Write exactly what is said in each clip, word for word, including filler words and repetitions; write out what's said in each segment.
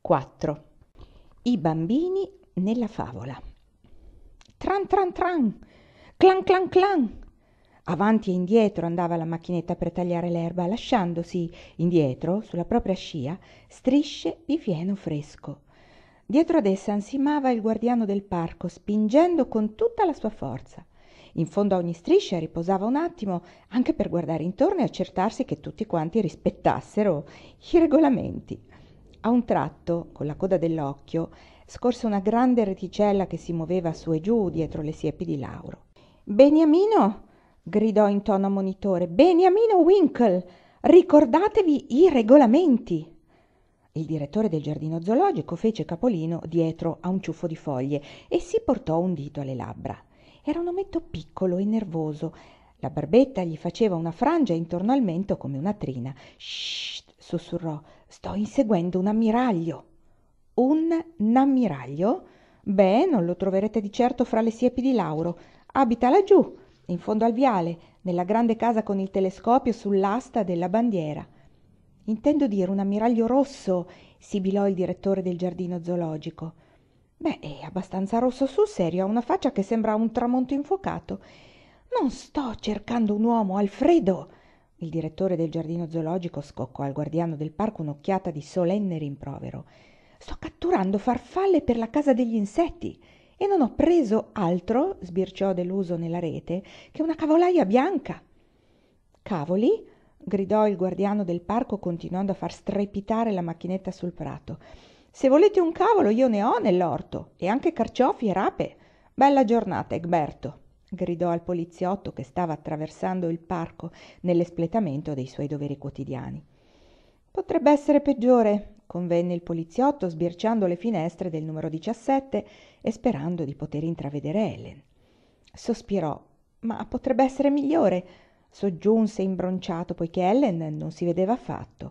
quattro. I bambini nella favola. Tran tran tran, clan clan clan. Avanti e indietro andava la macchinetta per tagliare l'erba, lasciandosi indietro, sulla propria scia, strisce di fieno fresco. Dietro ad essa ansimava il guardiano del parco, spingendo con tutta la sua forza. In fondo a ogni striscia riposava un attimo, anche per guardare intorno e accertarsi che tutti quanti rispettassero i regolamenti. A un tratto, con la coda dell'occhio, scorse una grande reticella che si muoveva su e giù dietro le siepi di lauro. «Beniamino!» gridò in tono ammonitore. «Beniamino Winkle! Ricordatevi i regolamenti!» Il direttore del giardino zoologico fece capolino dietro a un ciuffo di foglie e si portò un dito alle labbra. Era un ometto piccolo e nervoso. La barbetta gli faceva una frangia intorno al mento come una trina. «Shh!» sussurrò. «Sto inseguendo un ammiraglio!» «Un ammiraglio? Beh, non lo troverete di certo fra le siepi di lauro. Abita laggiù, in fondo al viale, nella grande casa con il telescopio sull'asta della bandiera». «Intendo dire un ammiraglio rosso», sibilò il direttore del giardino zoologico. «Beh, è abbastanza rosso sul serio, ha una faccia che sembra un tramonto infuocato». «Non sto cercando un uomo, Alfredo!» Il direttore del giardino zoologico scoccò al guardiano del parco un'occhiata di solenne rimprovero. «Sto catturando farfalle per la casa degli insetti e non ho preso altro», sbirciò deluso nella rete, «che una cavolaia bianca». «Cavoli?» gridò il guardiano del parco continuando a far strepitare la macchinetta sul prato. «Se volete un cavolo io ne ho nell'orto, e anche carciofi e rape. Bella giornata, Egberto», gridò al poliziotto che stava attraversando il parco nell'espletamento dei suoi doveri quotidiani. «Potrebbe essere peggiore», convenne il poliziotto sbirciando le finestre del numero diciassette e sperando di poter intravedere Ellen. Sospirò. «Ma potrebbe essere migliore», soggiunse imbronciato, poiché Ellen non si vedeva affatto.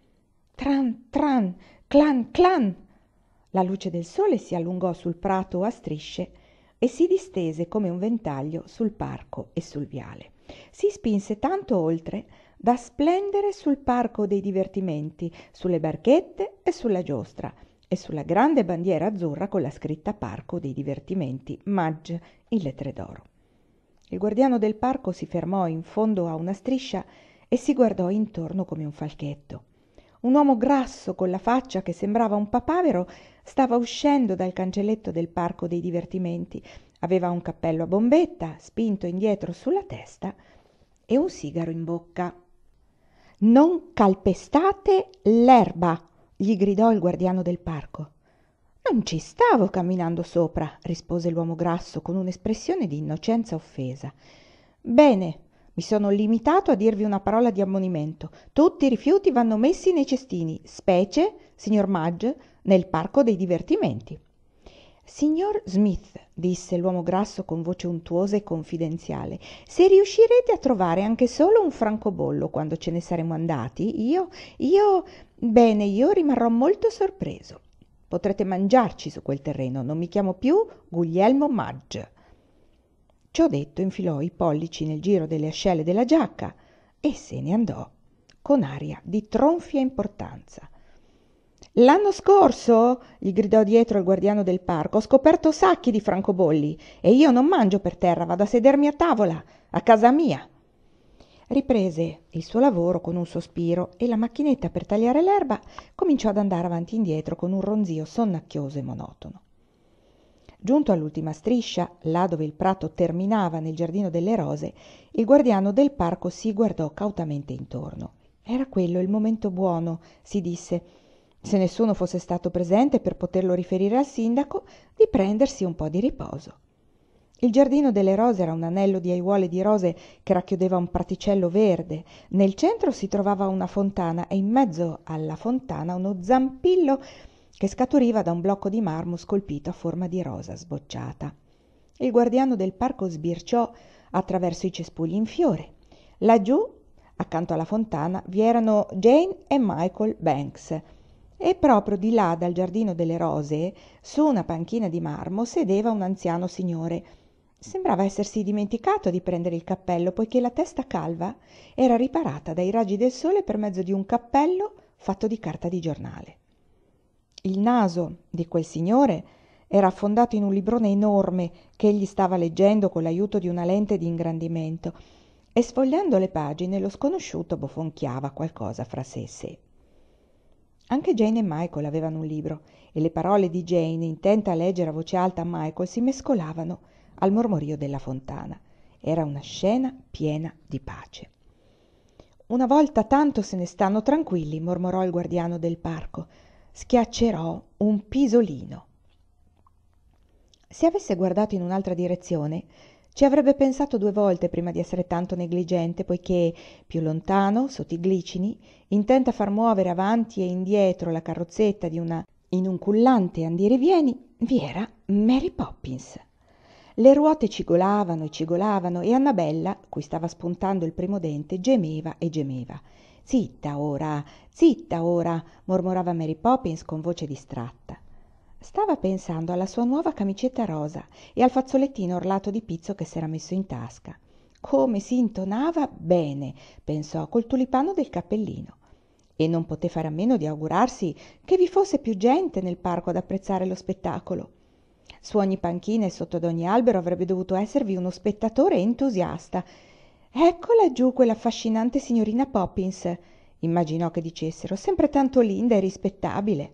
Tran tran, clan clan. La luce del sole si allungò sul prato a strisce e si distese come un ventaglio sul parco e sul viale. Si spinse tanto oltre da splendere sul parco dei divertimenti, sulle barchette e sulla giostra, e sulla grande bandiera azzurra con la scritta Parco dei divertimenti Mudge in lettere d'oro. Il guardiano del parco si fermò in fondo a una striscia e si guardò intorno come un falchetto. Un uomo grasso con la faccia che sembrava un papavero stava uscendo dal cancelletto del parco dei divertimenti. Aveva un cappello a bombetta spinto indietro sulla testa e un sigaro in bocca. «Non calpestate l'erba!» gli gridò il guardiano del parco. «Non ci stavo camminando sopra», rispose l'uomo grasso con un'espressione di innocenza offesa. «Bene, mi sono limitato a dirvi una parola di ammonimento. Tutti i rifiuti vanno messi nei cestini, specie, signor Mudge, nel parco dei divertimenti». «Signor Smith», disse l'uomo grasso con voce untuosa e confidenziale, «se riuscirete a trovare anche solo un francobollo quando ce ne saremo andati, io, io, bene, io rimarrò molto sorpreso. Potrete mangiarci su quel terreno, non mi chiamo più Guglielmo Mudge». Ciò detto infilò i pollici nel giro delle ascelle della giacca e se ne andò con aria di tronfia importanza. «L'anno scorso», gli gridò dietro il guardiano del parco, «ho scoperto sacchi di francobolli e io non mangio per terra, vado a sedermi a tavola, a casa mia». Riprese il suo lavoro con un sospiro e la macchinetta per tagliare l'erba cominciò ad andare avanti e indietro con un ronzio sonnacchioso e monotono. Giunto all'ultima striscia, là dove il prato terminava nel giardino delle rose, il guardiano del parco si guardò cautamente intorno. Era quello il momento buono, si disse, se nessuno fosse stato presente per poterlo riferire al sindaco, di prendersi un po' di riposo. Il giardino delle rose era un anello di aiuole di rose che racchiudeva un praticello verde. Nel centro si trovava una fontana e in mezzo alla fontana uno zampillo che scaturiva da un blocco di marmo scolpito a forma di rosa sbocciata. Il guardiano del parco sbirciò attraverso i cespugli in fiore. Laggiù, accanto alla fontana, vi erano Jane e Michael Banks, e proprio di là dal giardino delle rose, su una panchina di marmo, sedeva un anziano signore. Sembrava essersi dimenticato di prendere il cappello, poiché la testa calva era riparata dai raggi del sole per mezzo di un cappello fatto di carta di giornale. Il naso di quel signore era affondato in un librone enorme che egli stava leggendo con l'aiuto di una lente di ingrandimento, e sfogliando le pagine lo sconosciuto bofonchiava qualcosa fra sé e sé. Anche Jane e Michael avevano un libro, e le parole di Jane, intenta a leggere a voce alta a Michael, si mescolavano al mormorio della fontana. Era una scena piena di pace. «Una volta tanto se ne stanno tranquilli», mormorò il guardiano del parco. «Schiaccerò un pisolino». Se avesse guardato in un'altra direzione, ci avrebbe pensato due volte prima di essere tanto negligente, poiché più lontano, sotto i glicini, intenta a far muovere avanti e indietro la carrozzetta di una inuncullante andirivieni, vi era Mary Poppins. Le ruote cigolavano e cigolavano e Annabella, cui stava spuntando il primo dente, gemeva e gemeva. «Zitta ora, zitta ora», mormorava Mary Poppins con voce distratta. Stava pensando alla sua nuova camicetta rosa e al fazzolettino orlato di pizzo che s'era messo in tasca. Come si intonava bene, pensò, col tulipano del cappellino. E non poté fare a meno di augurarsi che vi fosse più gente nel parco ad apprezzare lo spettacolo. Su ogni panchina e sotto ad ogni albero avrebbe dovuto esservi uno spettatore entusiasta. «Ecco laggiù quell'affascinante signorina Poppins», immaginò che dicessero, «sempre tanto linda e rispettabile».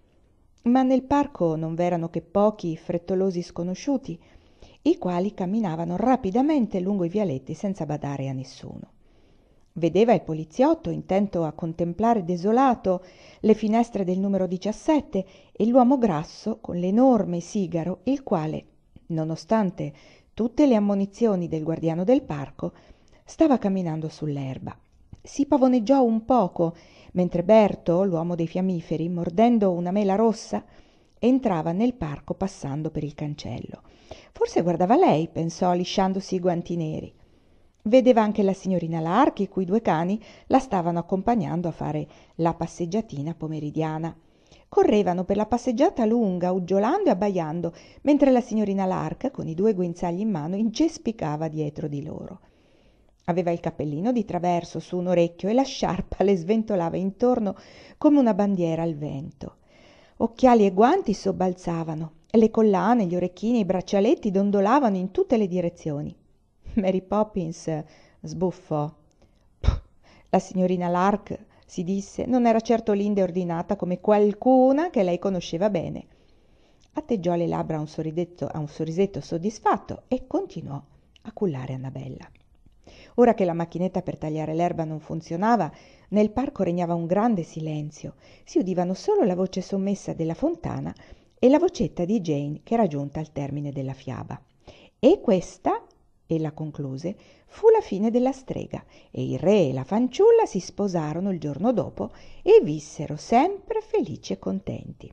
Ma nel parco non v'erano che pochi frettolosi sconosciuti, i quali camminavano rapidamente lungo i vialetti senza badare a nessuno. Vedeva il poliziotto intento a contemplare desolato le finestre del numero diciassette e l'uomo grasso con l'enorme sigaro, il quale, nonostante tutte le ammonizioni del guardiano del parco, stava camminando sull'erba. Si pavoneggiò un poco mentre Berto, l'uomo dei fiammiferi, mordendo una mela rossa, entrava nel parco passando per il cancello. Forse guardava lei, pensò, lisciandosi i guanti neri. Vedeva anche la signorina Lark, i cui due cani la stavano accompagnando a fare la passeggiatina pomeridiana. Correvano per la passeggiata lunga, uggiolando e abbaiando, mentre la signorina Lark, con i due guinzagli in mano, incespicava dietro di loro. Aveva il cappellino di traverso su un orecchio e la sciarpa le sventolava intorno come una bandiera al vento. Occhiali e guanti sobbalzavano, e le collane, gli orecchini e i braccialetti dondolavano in tutte le direzioni. Mary Poppins sbuffò. Puh, la signorina Lark, si disse, non era certo linda e ordinata come qualcuna che lei conosceva bene. Atteggiò le labbra a un sorrisetto, a un sorrisetto soddisfatto e continuò a cullare Annabella. Ora che la macchinetta per tagliare l'erba non funzionava, nel parco regnava un grande silenzio. Si udivano solo la voce sommessa della fontana e la vocetta di Jane che era giunta al termine della fiaba. E questa, ella concluse, fu la fine della strega, e il re e la fanciulla si sposarono il giorno dopo e vissero sempre felici e contenti.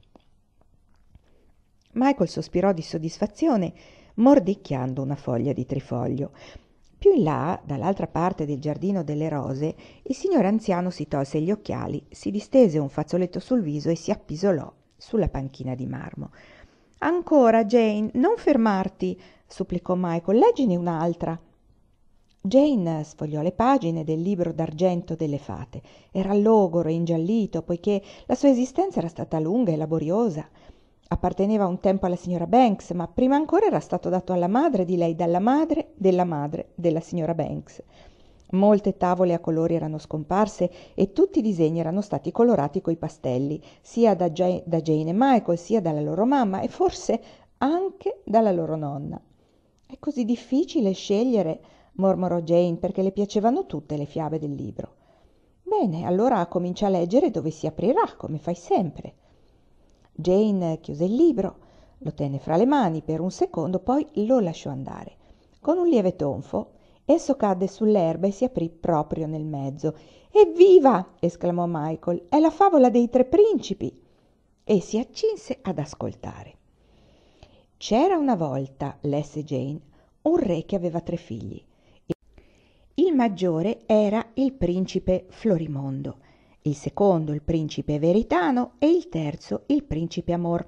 Michael sospirò di soddisfazione, mordicchiando una foglia di trifoglio. Più in là, dall'altra parte del giardino delle rose, il signore anziano si tolse gli occhiali, si distese un fazzoletto sul viso e si appisolò sulla panchina di marmo. «Ancora, Jane, non fermarti», supplicò Michael, «leggine un'altra». Jane sfogliò le pagine del libro d'argento delle fate. Era logoro e ingiallito, poiché la sua esistenza era stata lunga e laboriosa. Apparteneva un tempo alla signora Banks, ma prima ancora era stato dato alla madre di lei dalla madre della madre della signora Banks. Molte tavole a colori erano scomparse e tutti i disegni erano stati colorati coi pastelli, sia da, Gia- da Jane e Michael, sia dalla loro mamma e forse anche dalla loro nonna. «È così difficile scegliere», mormorò Jane, perché le piacevano tutte le fiabe del libro. «Bene, allora comincia a leggere dove si aprirà, come fai sempre». Jane chiuse il libro, lo tenne fra le mani per un secondo, poi lo lasciò andare. Con un lieve tonfo, esso cadde sull'erba e si aprì proprio nel mezzo. «Evviva!» esclamò Michael. «È la favola dei tre principi!» E si accinse ad ascoltare. «C'era una volta», lesse Jane, «un re che aveva tre figli. Il maggiore era il principe Florimondo, il secondo il principe Veritano e il terzo il principe Amor.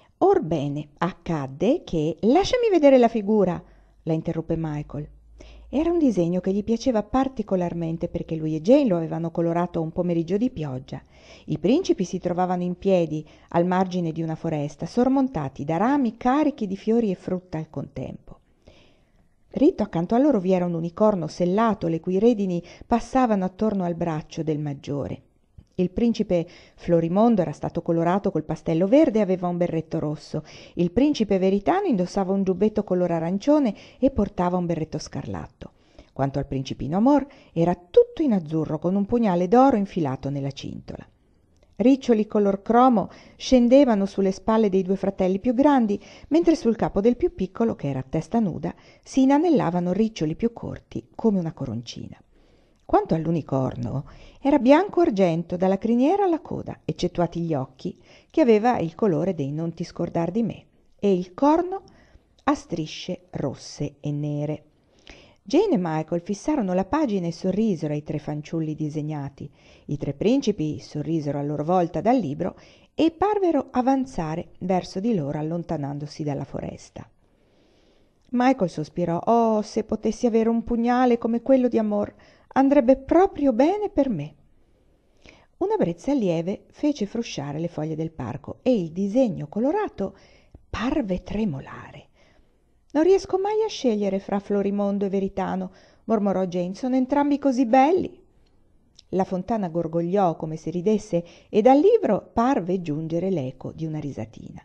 Orbene, accadde che... Lasciami vedere la figura, la interruppe Michael. Era un disegno che gli piaceva particolarmente perché lui e Jane lo avevano colorato un pomeriggio di pioggia. I principi si trovavano in piedi al margine di una foresta, sormontati da rami carichi di fiori e frutta al contempo. Ritto accanto a loro vi era un unicorno sellato, le cui redini passavano attorno al braccio del maggiore. Il principe Florimondo era stato colorato col pastello verde e aveva un berretto rosso. Il principe Veritano indossava un giubbetto color arancione e portava un berretto scarlatto. Quanto al principino Amor, era tutto in azzurro con un pugnale d'oro infilato nella cintola. Riccioli color cromo scendevano sulle spalle dei due fratelli più grandi, mentre sul capo del più piccolo, che era a testa nuda, si inanellavano riccioli più corti come una coroncina. Quanto all'unicorno, era bianco argento dalla criniera alla coda, eccettuati gli occhi, che aveva il colore dei non ti scordar di me, e il corno a strisce rosse e nere. Jane e Michael fissarono la pagina e sorrisero ai tre fanciulli disegnati. I tre principi sorrisero a loro volta dal libro e parvero avanzare verso di loro allontanandosi dalla foresta. Michael sospirò: «Oh, se potessi avere un pugnale come quello di Amor, andrebbe proprio bene per me». Una brezza lieve fece frusciare le foglie del parco e il disegno colorato parve tremolare. «Non riesco mai a scegliere fra Florimondo e Veritano», mormorò Jane, «sono entrambi così belli». La fontana gorgogliò come se ridesse e dal libro parve giungere l'eco di una risatina.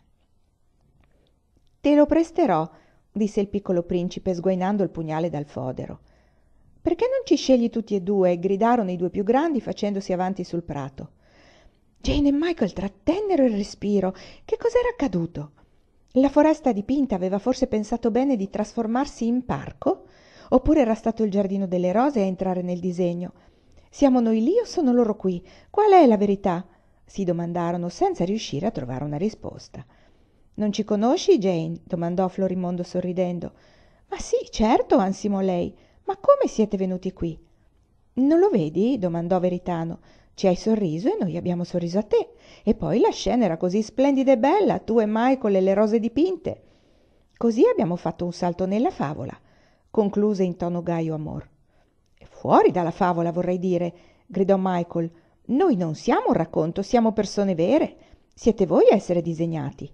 «Te lo presterò», disse il piccolo principe sguainando il pugnale dal fodero. «Perché non ci scegli tutti e due?» gridarono i due più grandi facendosi avanti sul prato. Jane e Michael trattennero il respiro. Che cos'era accaduto? La foresta dipinta aveva forse pensato bene di trasformarsi in parco? Oppure era stato il giardino delle rose a entrare nel disegno? «Siamo noi lì o sono loro qui? Qual è la verità?» si domandarono senza riuscire a trovare una risposta. «Non ci conosci, Jane?» domandò Florimondo sorridendo. «Ma sì, certo», ansimò lei. «Ma come siete venuti qui?» «Non lo vedi?» domandò Veritano. «Ci hai sorriso e noi abbiamo sorriso a te. E poi la scena era così splendida e bella, tu e Michael e le rose dipinte. Così abbiamo fatto un salto nella favola», concluse in tono gaio Amor. «Fuori dalla favola, vorrei dire», gridò Michael. «Noi non siamo un racconto, siamo persone vere. Siete voi a essere disegnati».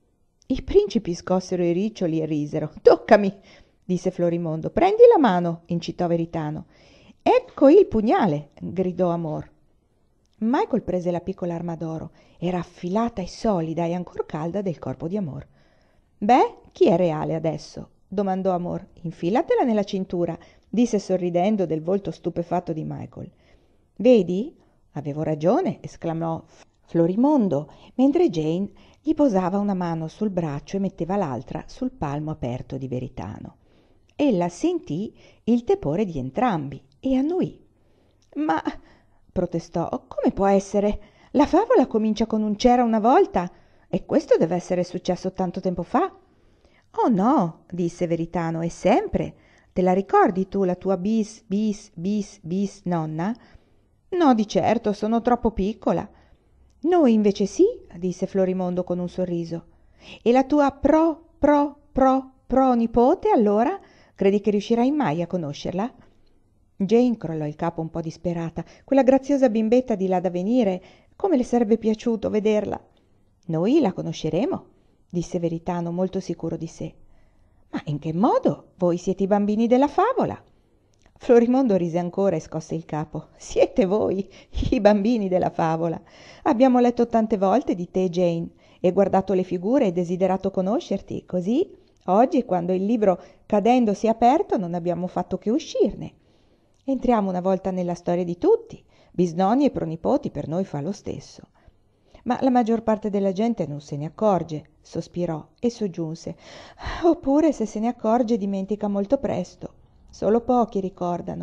I principi scossero i riccioli e risero. «Toccami», disse Florimondo. «Prendi la mano», incitò Veritano. «Ecco il pugnale», gridò Amor. Michael prese la piccola arma d'oro. Era affilata e solida e ancor calda del corpo di Amor. «Beh, chi è reale adesso?» domandò Amor. «Infilatela nella cintura», disse sorridendo del volto stupefatto di Michael. «Vedi? Avevo ragione», esclamò Florimondo, mentre Jane gli posava una mano sul braccio e metteva l'altra sul palmo aperto di Veritano. Ella sentì il tepore di entrambi e annuì. «Ma», protestò, «come può essere? La favola comincia con un c'era una volta e questo deve essere successo tanto tempo fa». «Oh no», disse Veritano, «è sempre. Te la ricordi tu la tua bis, bis, bis, bis nonna?» «No, di certo, sono troppo piccola». «Noi invece sì», disse Florimondo con un sorriso. «E la tua pro, pro, pro, pro nipote, allora? Credi che riuscirai mai a conoscerla?» Jane crollò il capo un po' disperata. Quella graziosa bimbetta di là da venire, come le sarebbe piaciuto vederla. «Noi la conosceremo», disse Veritano molto sicuro di sé. «Ma in che modo? Voi siete i bambini della favola». Florimondo rise ancora e scosse il capo. «Siete voi, i bambini della favola. Abbiamo letto tante volte di te, Jane, e guardato le figure e desiderato conoscerti. Così, oggi, quando il libro cadendo si è aperto, non abbiamo fatto che uscirne. Entriamo una volta nella storia di tutti. Bisnonni e pronipoti per noi fa lo stesso». «Ma la maggior parte della gente non se ne accorge», sospirò e soggiunse. «Oppure, se se ne accorge, dimentica molto presto. Solo pochi ricordano».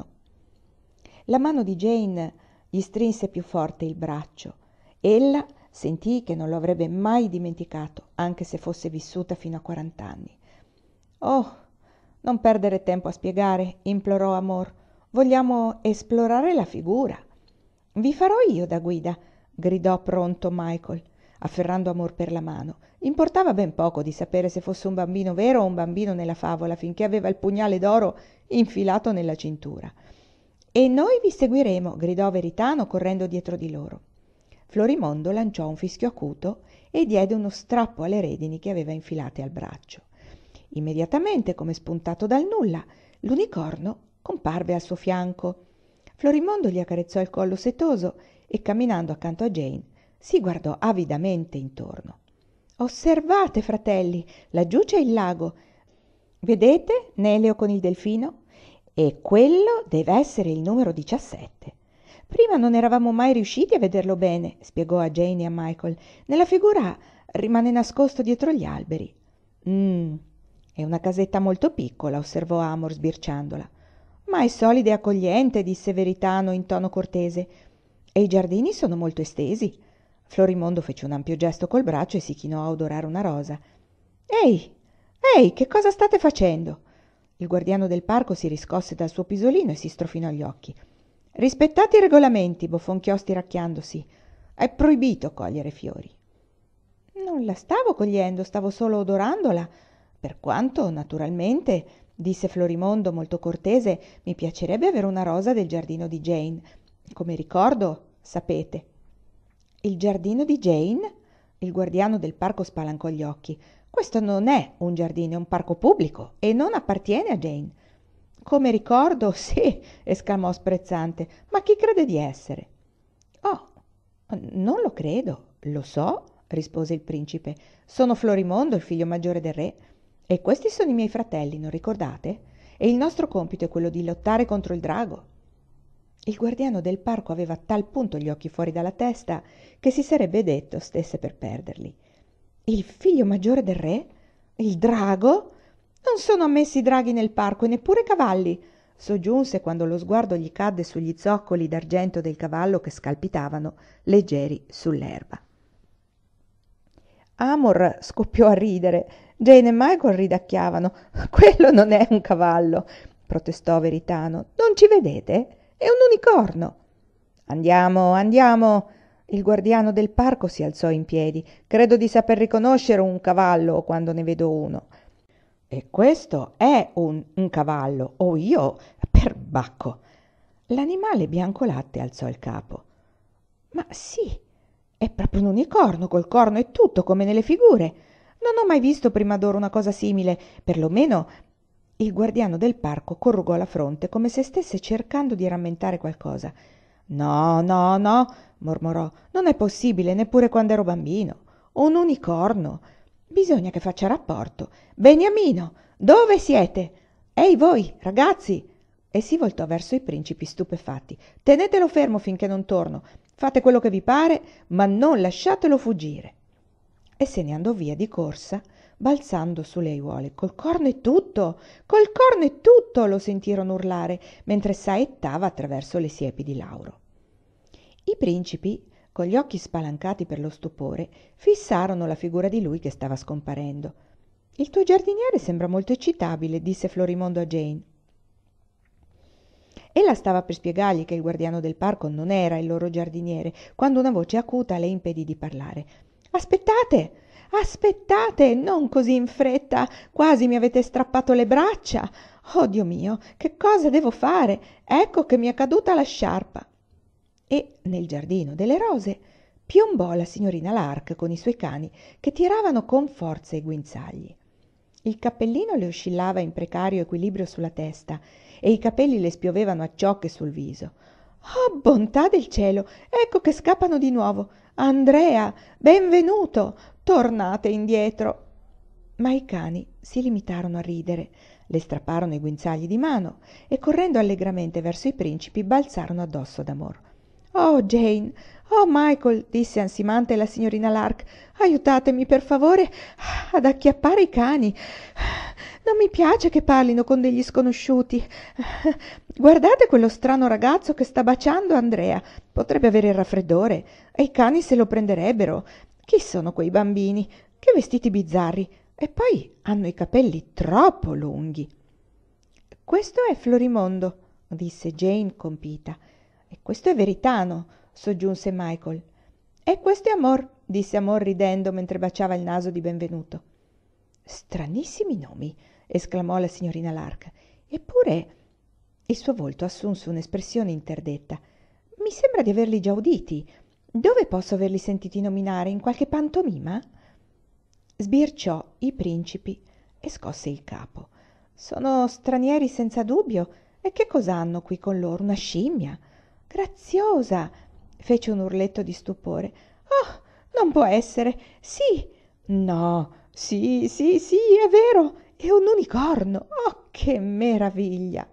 La mano di Jane gli strinse più forte il braccio. Ella sentì che non lo avrebbe mai dimenticato, anche se fosse vissuta fino a quarant'anni. «Oh, non perdere tempo a spiegare», implorò Amor. «Vogliamo esplorare la figura». «Vi farò io da guida», gridò pronto Michael, afferrando Amor per la mano. Importava ben poco di sapere se fosse un bambino vero o un bambino nella favola, finché aveva il pugnale d'oro infilato nella cintura. «E noi vi seguiremo», gridò Veritano correndo dietro di loro. Florimondo lanciò un fischio acuto e diede uno strappo alle redini che aveva infilate al braccio. Immediatamente, come spuntato dal nulla, l'unicorno comparve al suo fianco. Florimondo gli accarezzò il collo setoso e, camminando accanto a Jane, si guardò avidamente intorno. «Osservate, fratelli, laggiù c'è il lago. Vedete Neleo con il delfino? E quello deve essere il numero diciassette. Prima non eravamo mai riusciti a vederlo bene», spiegò a Jane e a Michael. «Nella figura rimane nascosto dietro gli alberi». «Mmm, è una casetta molto piccola», osservò Amor sbirciandola. «Ma è solida e accogliente», disse Veritano in tono cortese. «E i giardini sono molto estesi». Florimondo fece un ampio gesto col braccio e si chinò a odorare una rosa. «Ehi, ehi, che cosa state facendo?» Il guardiano del parco si riscosse dal suo pisolino e si strofinò gli occhi. «Rispettate i regolamenti», bofonchiò stiracchiandosi. «È proibito cogliere fiori». «Non la stavo cogliendo, stavo solo odorandola. Per quanto, naturalmente», disse Florimondo molto cortese, «mi piacerebbe avere una rosa del giardino di Jane. Come ricordo, sapete». «Il giardino di Jane?» Il guardiano del parco spalancò gli occhi. «Questo non è un giardino, è un parco pubblico e non appartiene a Jane». «Come ricordo, sì», esclamò sprezzante. «Ma chi crede di essere?» «Oh, non lo credo, lo so», rispose il principe. «Sono Florimondo, il figlio maggiore del re, e questi sono i miei fratelli, non ricordate? E il nostro compito è quello di lottare contro il drago». Il guardiano del parco aveva a tal punto gli occhi fuori dalla testa che si sarebbe detto stesse per perderli. «Il figlio maggiore del re? Il drago? Non sono ammessi draghi nel parco e neppure cavalli», soggiunse quando lo sguardo gli cadde sugli zoccoli d'argento del cavallo che scalpitavano leggeri sull'erba. Amor scoppiò a ridere. Jane e Michael ridacchiavano. «Quello non è un cavallo», protestò Veritano. «Non ci vedete? È un unicorno». «Andiamo, andiamo». Il guardiano del parco si alzò in piedi. «Credo di saper riconoscere un cavallo quando ne vedo uno». «E questo è un, un cavallo, o io, perbacco». L'animale biancolatte alzò il capo. «Ma sì, è proprio un unicorno, col corno e tutto, come nelle figure. Non ho mai visto prima d'ora una cosa simile, perlomeno». Il guardiano del parco corrugò la fronte come se stesse cercando di rammentare qualcosa. «No, no, no», mormorò, «non è possibile, neppure quando ero bambino. Un unicorno. Bisogna che faccia rapporto. Beniamino, dove siete? Ehi voi, ragazzi!» E si voltò verso i principi stupefatti. «Tenetelo fermo finché non torno. Fate quello che vi pare, ma non lasciatelo fuggire». E se ne andò via di corsa, balzando sulle aiuole. «Col corno e tutto! Col corno e tutto!» lo sentirono urlare, mentre saettava attraverso le siepi di lauro. I principi, con gli occhi spalancati per lo stupore, fissarono la figura di lui che stava scomparendo. «Il tuo giardiniere sembra molto eccitabile», disse Florimondo a Jane. Ella stava per spiegargli che il guardiano del parco non era il loro giardiniere, quando una voce acuta le impedì di parlare. «Aspettate! Aspettate! Non così in fretta! Quasi mi avete strappato le braccia! Oh, Dio mio, che cosa devo fare? Ecco che mi è caduta la sciarpa!» E nel giardino delle rose piombò la signorina Lark con i suoi cani che tiravano con forza i guinzagli. Il cappellino le oscillava in precario equilibrio sulla testa e i capelli le spiovevano a ciocche sul viso. «Oh, bontà del cielo! Ecco che scappano di nuovo! Andrea, benvenuto! Tornate indietro!» Ma i cani si limitarono a ridere, le strapparono i guinzagli di mano e, correndo allegramente verso i principi, balzarono addosso ad Amor. «Oh, Jane! Oh, Michael!» disse ansimante la signorina Lark. «Aiutatemi, per favore, ad acchiappare i cani. Non mi piace che parlino con degli sconosciuti. Guardate quello strano ragazzo che sta baciando Andrea. Potrebbe avere il raffreddore e i cani se lo prenderebbero. Chi sono quei bambini? Che vestiti bizzarri! E poi hanno i capelli troppo lunghi». «Questo è Florimondo», disse Jane compita. «E questo è Veritano», soggiunse Michael. «E questo è Amor», disse Amor ridendo mentre baciava il naso di benvenuto. Stranissimi nomi, esclamò la signorina Lark. Eppure il suo volto assunse un'espressione interdetta. Mi sembra di averli già uditi. Dove posso averli sentiti nominare? In qualche pantomima? Sbirciò i principi e scosse il capo. Sono stranieri senza dubbio. E che cosa hanno qui con loro? Una scimmia? Graziosa! Fece un urletto di stupore. Oh, non può essere! Sì! No! Sì, sì, sì, è vero! È un unicorno! Oh, che meraviglia!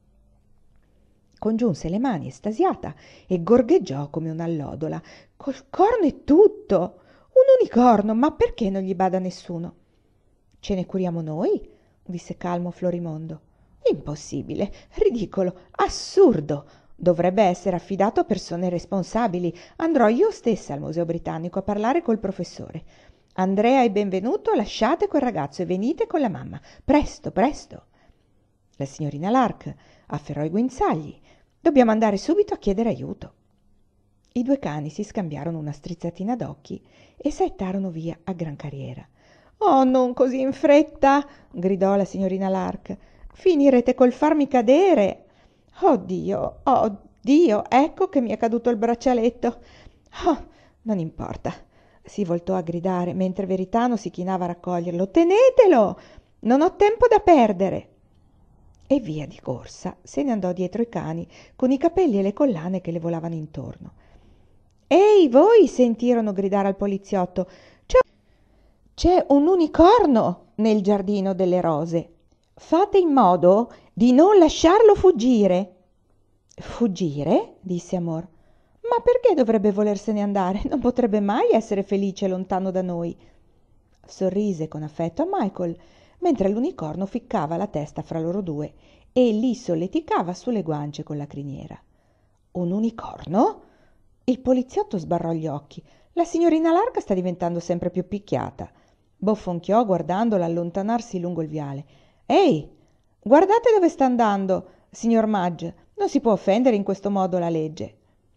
Congiunse le mani estasiata e gorgheggiò come un'allodola. Col corno e tutto! Un unicorno! Ma perché non gli bada nessuno? Ce ne curiamo noi? Disse calmo Florimondo. Impossibile, ridicolo, assurdo! Dovrebbe essere affidato a persone responsabili. Andrò io stessa al Museo Britannico a parlare col professore. Andrea e Benvenuto, lasciate quel ragazzo e venite con la mamma. Presto, presto! La signorina Lark afferrò i guinzagli. Dobbiamo andare subito a chiedere aiuto. I due cani si scambiarono una strizzatina d'occhi e saettarono via a gran carriera. «Oh, non così in fretta!» gridò la signorina Lark. «Finirete col farmi cadere!» «Oh Dio, oh Dio, ecco che mi è caduto il braccialetto!» «Oh, non importa!» si voltò a gridare mentre Veritano si chinava a raccoglierlo. «Tenetelo! Non ho tempo da perdere!» E via di corsa se ne andò dietro i cani con i capelli e le collane che le volavano intorno. «Ehi, voi!» sentirono gridare al poliziotto. «C'è, c'è un unicorno nel giardino delle rose. Fate in modo di non lasciarlo fuggire!» «Fuggire?» disse Amor. «Ma perché dovrebbe volersene andare? Non potrebbe mai essere felice lontano da noi!» Sorrise con affetto a Michael, mentre l'unicorno ficcava la testa fra loro due e li solleticava sulle guance con la criniera. «Un unicorno?» Il poliziotto sbarrò gli occhi. «La signorina Lark sta diventando sempre più picchiata!» Bofonchiò guardandola allontanarsi lungo il viale. «Ehi, guardate dove sta andando, signor Mudge! Non si può offendere in questo modo la legge!»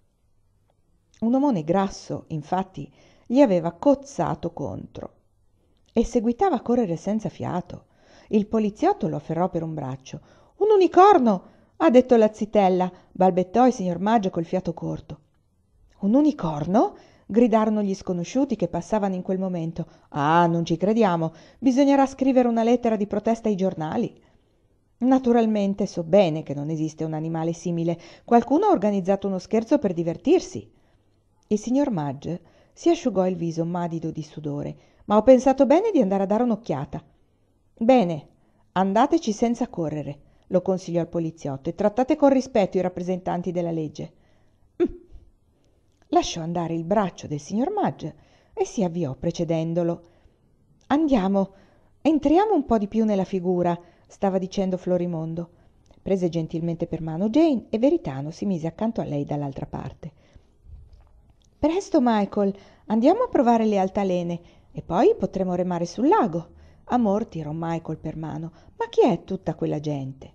Un omone grasso, infatti, gli aveva cozzato contro e seguitava a correre senza fiato. Il poliziotto lo afferrò per un braccio. «Un unicorno!» ha detto la zitella, balbettò il signor Mudge col fiato corto. «Un unicorno?» gridarono gli sconosciuti che passavano in quel momento. «Ah, non ci crediamo. Bisognerà scrivere una lettera di protesta ai giornali». «Naturalmente so bene che non esiste un animale simile. Qualcuno ha organizzato uno scherzo per divertirsi». Il signor Mudge si asciugò il viso madido di sudore. «Ma ho pensato bene di andare a dare un'occhiata». «Bene, andateci senza correre», lo consigliò il poliziotto, «e trattate con rispetto i rappresentanti della legge». Mm. Lasciò andare il braccio del signor Mudge e si avviò precedendolo. «Andiamo, entriamo un po' di più nella figura», stava dicendo Florimondo. Prese gentilmente per mano Jane e Veritano si mise accanto a lei dall'altra parte. «Presto, Michael, andiamo a provare le altalene e poi potremo remare sul lago». Amor tirò Michael per mano. «Ma chi è tutta quella gente?»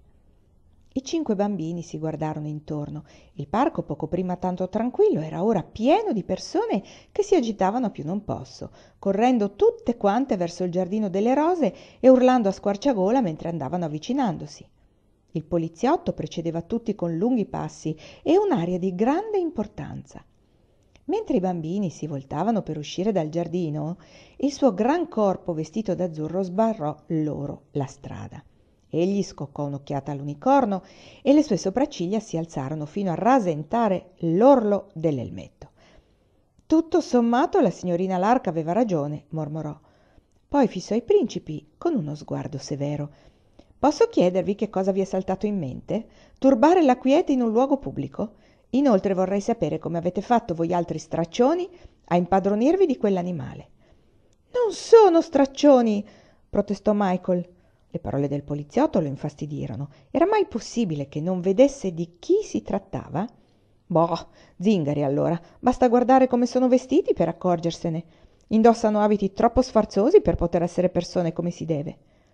I cinque bambini si guardarono intorno. Il parco, poco prima tanto tranquillo, era ora pieno di persone che si agitavano a più non posso, correndo tutte quante verso il giardino delle rose e urlando a squarciagola mentre andavano avvicinandosi. Il poliziotto precedeva tutti con lunghi passi e un'aria di grande importanza. Mentre i bambini si voltavano per uscire dal giardino, il suo gran corpo vestito d'azzurro sbarrò loro la strada. Egli scoccò un'occhiata all'unicorno e le sue sopracciglia si alzarono fino a rasentare l'orlo dell'elmetto. «Tutto sommato la signorina Lark aveva ragione», mormorò. Poi fissò i principi con uno sguardo severo. «Posso chiedervi che cosa vi è saltato in mente? Turbare la quiete in un luogo pubblico? Inoltre vorrei sapere come avete fatto voi altri straccioni a impadronirvi di quell'animale». «Non sono straccioni!» protestò Michael. Le parole del poliziotto lo infastidirono. Era mai possibile che non vedesse di chi si trattava? «Boh, zingari allora, basta guardare come sono vestiti per accorgersene. Indossano abiti troppo sfarzosi per poter essere persone come si deve».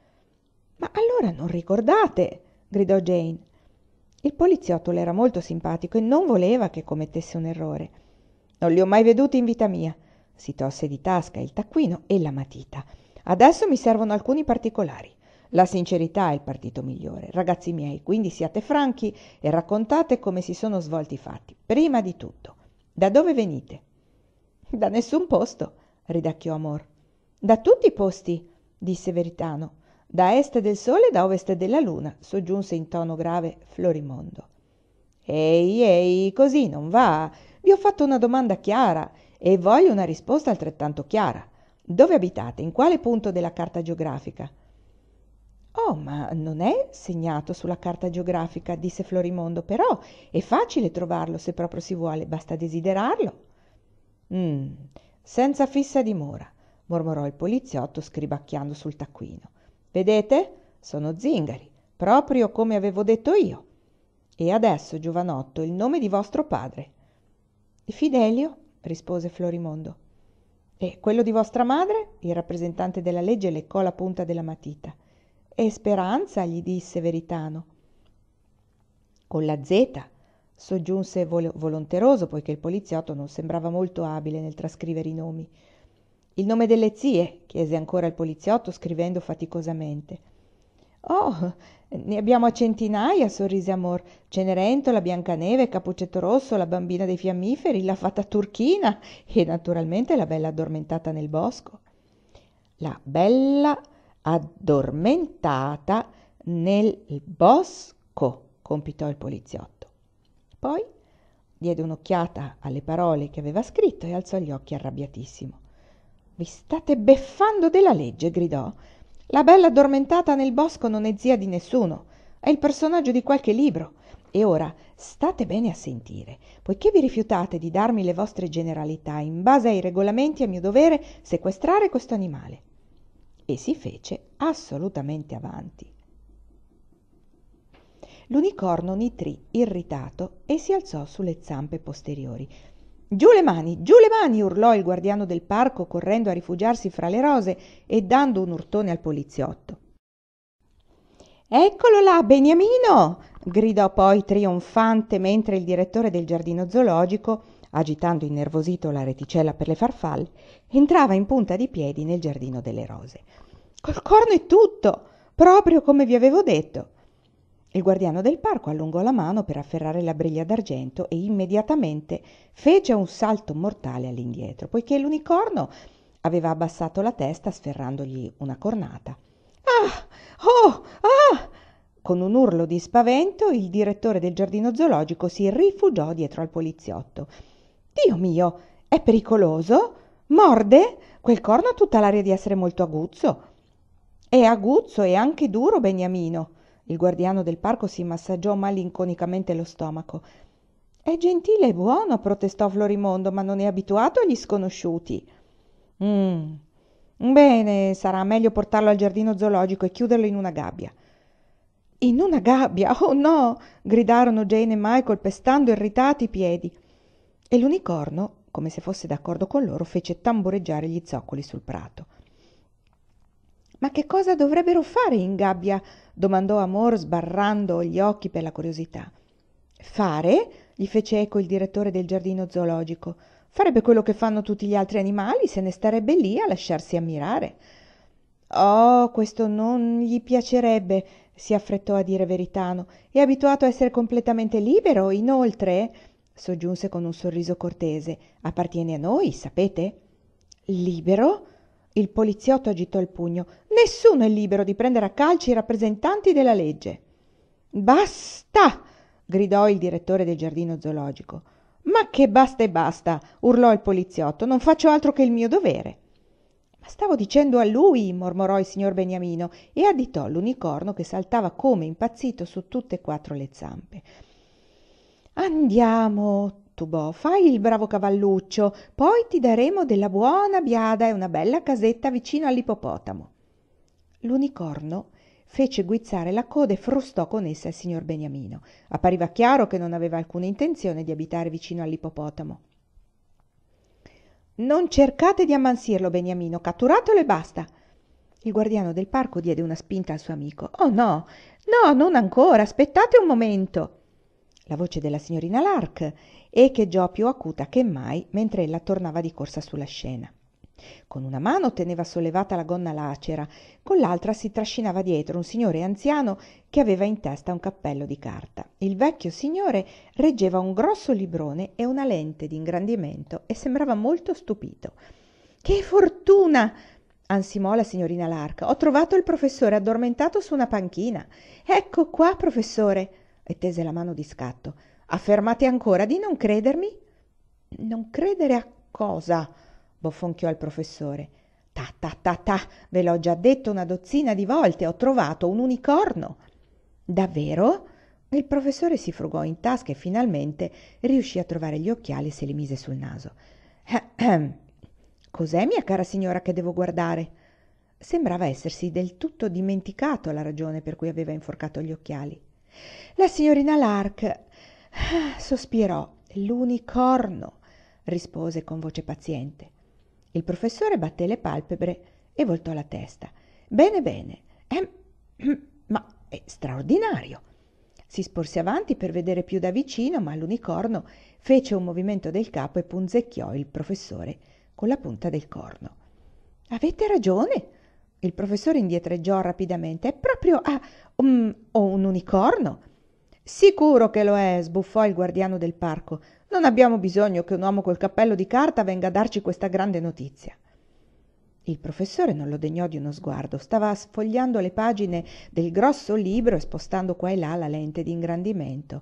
«Ma allora non ricordate!» gridò Jane. Il poliziotto le era molto simpatico e non voleva che commettesse un errore. «Non li ho mai veduti in vita mia. Si tolse di tasca il taccuino e la matita. Adesso mi servono alcuni particolari. La sincerità è il partito migliore, ragazzi miei, quindi siate franchi e raccontate come si sono svolti i fatti. Prima di tutto, da dove venite? Da nessun posto, ridacchiò Amor. Da tutti i posti, disse Veritano. Da est del sole e da ovest della luna, soggiunse in tono grave Florimondo. Ehi, ehi, così non va. Vi ho fatto una domanda chiara e voglio una risposta altrettanto chiara. Dove abitate? In quale punto della carta geografica? Oh, ma non è segnato sulla carta geografica, disse Florimondo, però è facile trovarlo se proprio si vuole, basta desiderarlo. Mm, senza fissa dimora, mormorò il poliziotto scribacchiando sul taccuino. Vedete? Sono zingari, proprio come avevo detto io. E adesso, giovanotto, il nome di vostro padre. Fidelio, rispose Florimondo. E quello di vostra madre? Il rappresentante della legge leccò la punta della matita. E Speranza, gli disse Veritano. Con la zeta, soggiunse vol- volonteroso, poiché il poliziotto non sembrava molto abile nel trascrivere i nomi. Il nome delle zie? Chiese ancora il poliziotto, scrivendo faticosamente. Oh, ne abbiamo a centinaia, sorrise Amor. Cenerentola, Biancaneve, Capuccetto Rosso, la bambina dei fiammiferi, la fata turchina e naturalmente la bella addormentata nel bosco. La bella addormentata nel bosco, compitò il poliziotto. Poi diede un'occhiata alle parole che aveva scritto e alzò gli occhi arrabbiatissimo. Vi state beffando della legge, gridò. La bella addormentata nel bosco non è zia di nessuno, è il personaggio di qualche libro. E ora state bene a sentire, poiché vi rifiutate di darmi le vostre generalità, in base ai regolamenti è mio dovere sequestrare questo animale. E si fece assolutamente avanti. L'unicorno nitrì irritato e si alzò sulle zampe posteriori. Giù le mani, giù le mani, urlò il guardiano del parco correndo a rifugiarsi fra le rose e dando un urtone al poliziotto. Eccolo là, Beniamino! Gridò poi trionfante mentre il direttore del giardino zoologico, agitando innervosito la reticella per le farfalle, entrava in punta di piedi nel giardino delle rose. Col corno e tutto, proprio come vi avevo detto. Il guardiano del parco allungò la mano per afferrare la briglia d'argento e immediatamente fece un salto mortale all'indietro, poiché l'unicorno aveva abbassato la testa sferrandogli una cornata. Ah! Oh! Ah! Con un urlo di spavento il direttore del giardino zoologico si rifugiò dietro al poliziotto. Dio mio, è pericoloso? Morde? Quel corno ha tutta l'aria di essere molto aguzzo. È aguzzo e anche duro, Beniamino. Il guardiano del parco si massaggiò malinconicamente lo stomaco. È gentile e buono, protestò Florimondo, ma non è abituato agli sconosciuti. Mm. Bene, sarà meglio portarlo al giardino zoologico e chiuderlo in una gabbia. In una gabbia? Oh no! Gridarono Jane e Michael pestando irritati i piedi. E l'unicorno, come se fosse d'accordo con loro, fece tambureggiare gli zoccoli sul prato. Ma che cosa dovrebbero fare in gabbia? Domandò Amor, sbarrando gli occhi per la curiosità. Fare? Gli fece eco il direttore del giardino zoologico. Farebbe quello che fanno tutti gli altri animali, se ne starebbe lì a lasciarsi ammirare. Oh, questo non gli piacerebbe, si affrettò a dire Veritano. È abituato a essere completamente libero, inoltre, soggiunse con un sorriso cortese, appartiene a noi, sapete? Libero? Il poliziotto agitò il pugno. Nessuno è libero di prendere a calci i rappresentanti della legge. Basta! Gridò il direttore del giardino zoologico. Ma che basta e basta! Urlò il poliziotto. Non faccio altro che il mio dovere. Ma stavo dicendo a lui, mormorò il signor Beniamino e additò l'unicorno che saltava come impazzito su tutte e quattro le zampe. Andiamo, tubò, fai il bravo cavalluccio, poi ti daremo della buona biada e una bella casetta vicino all'ippopotamo. L'unicorno fece guizzare la coda e frustò con essa il signor Beniamino. Appariva chiaro che non aveva alcuna intenzione di abitare vicino all'ippopotamo. Non cercate di ammansirlo, Beniamino, catturatelo e basta. Il guardiano del parco diede una spinta al suo amico. Oh no, no, non ancora, aspettate un momento. La voce della signorina Lark echeggiò più acuta che mai mentre ella tornava di corsa sulla scena. Con una mano teneva sollevata la gonna lacera, con l'altra si trascinava dietro un signore anziano che aveva in testa un cappello di carta. Il vecchio signore reggeva un grosso librone e una lente di ingrandimento e sembrava molto stupito. «Che fortuna!» ansimò la signorina Lark. «Ho trovato il professore addormentato su una panchina. Ecco qua, professore!» e tese la mano di scatto. «Affermate ancora di non credermi?» «Non credere a cosa?» bofonchiò il professore. «Ta ta ta ta, ve l'ho già detto una dozzina di volte, ho trovato un unicorno!» «Davvero?» Il professore si frugò in tasca e finalmente riuscì a trovare gli occhiali e se li mise sul naso. «Cos'è, mia cara signora, che devo guardare?» Sembrava essersi del tutto dimenticato la ragione per cui aveva inforcato gli occhiali. La signorina Lark sospirò. «L'unicorno», rispose con voce paziente. Il professore batté le palpebre e voltò la testa. «Bene, bene, è, ma è straordinario!» Si sporse avanti per vedere più da vicino, ma l'unicorno fece un movimento del capo e punzecchiò il professore con la punta del corno. «Avete ragione!» Il professore indietreggiò rapidamente. «È proprio ah, um, un unicorno!» «Sicuro che lo è!» sbuffò il guardiano del parco. «Non abbiamo bisogno che un uomo col cappello di carta venga a darci questa grande notizia». Il professore non lo degnò di uno sguardo. Stava sfogliando le pagine del grosso libro e spostando qua e là la lente di ingrandimento.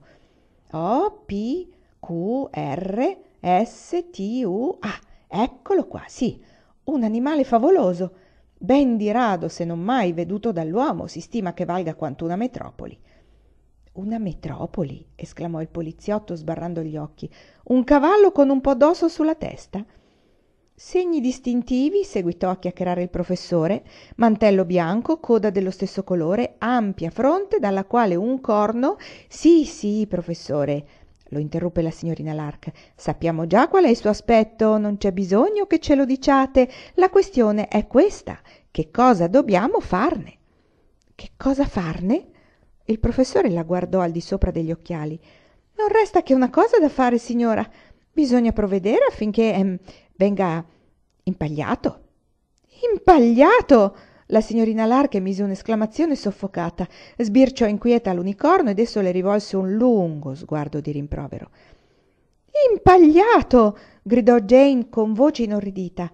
O, P, Q, R, S, T, U... Ah, eccolo qua, sì, un animale favoloso, ben di rado se non mai veduto dall'uomo, si stima che valga quanto una metropoli. «Una metropoli?» esclamò il poliziotto sbarrando gli occhi. «Un cavallo con un po' d'osso sulla testa?» «Segni distintivi», seguitò a chiacchierare il professore, «mantello bianco, coda dello stesso colore, ampia fronte dalla quale un corno...» «Sì, sì, professore», lo interruppe la signorina Lark, «sappiamo già qual è il suo aspetto, non c'è bisogno che ce lo diciate. La questione è questa: che cosa dobbiamo farne?» «Che cosa farne?» Il professore la guardò al di sopra degli occhiali. «Non resta che una cosa da fare, signora. Bisogna provvedere affinché ehm, venga impagliato». «Impagliato!» La signorina Lark emise un'esclamazione soffocata, sbirciò inquieta l'unicorno ed esso le rivolse un lungo sguardo di rimprovero. «Impagliato!» gridò Jane con voce inorridita.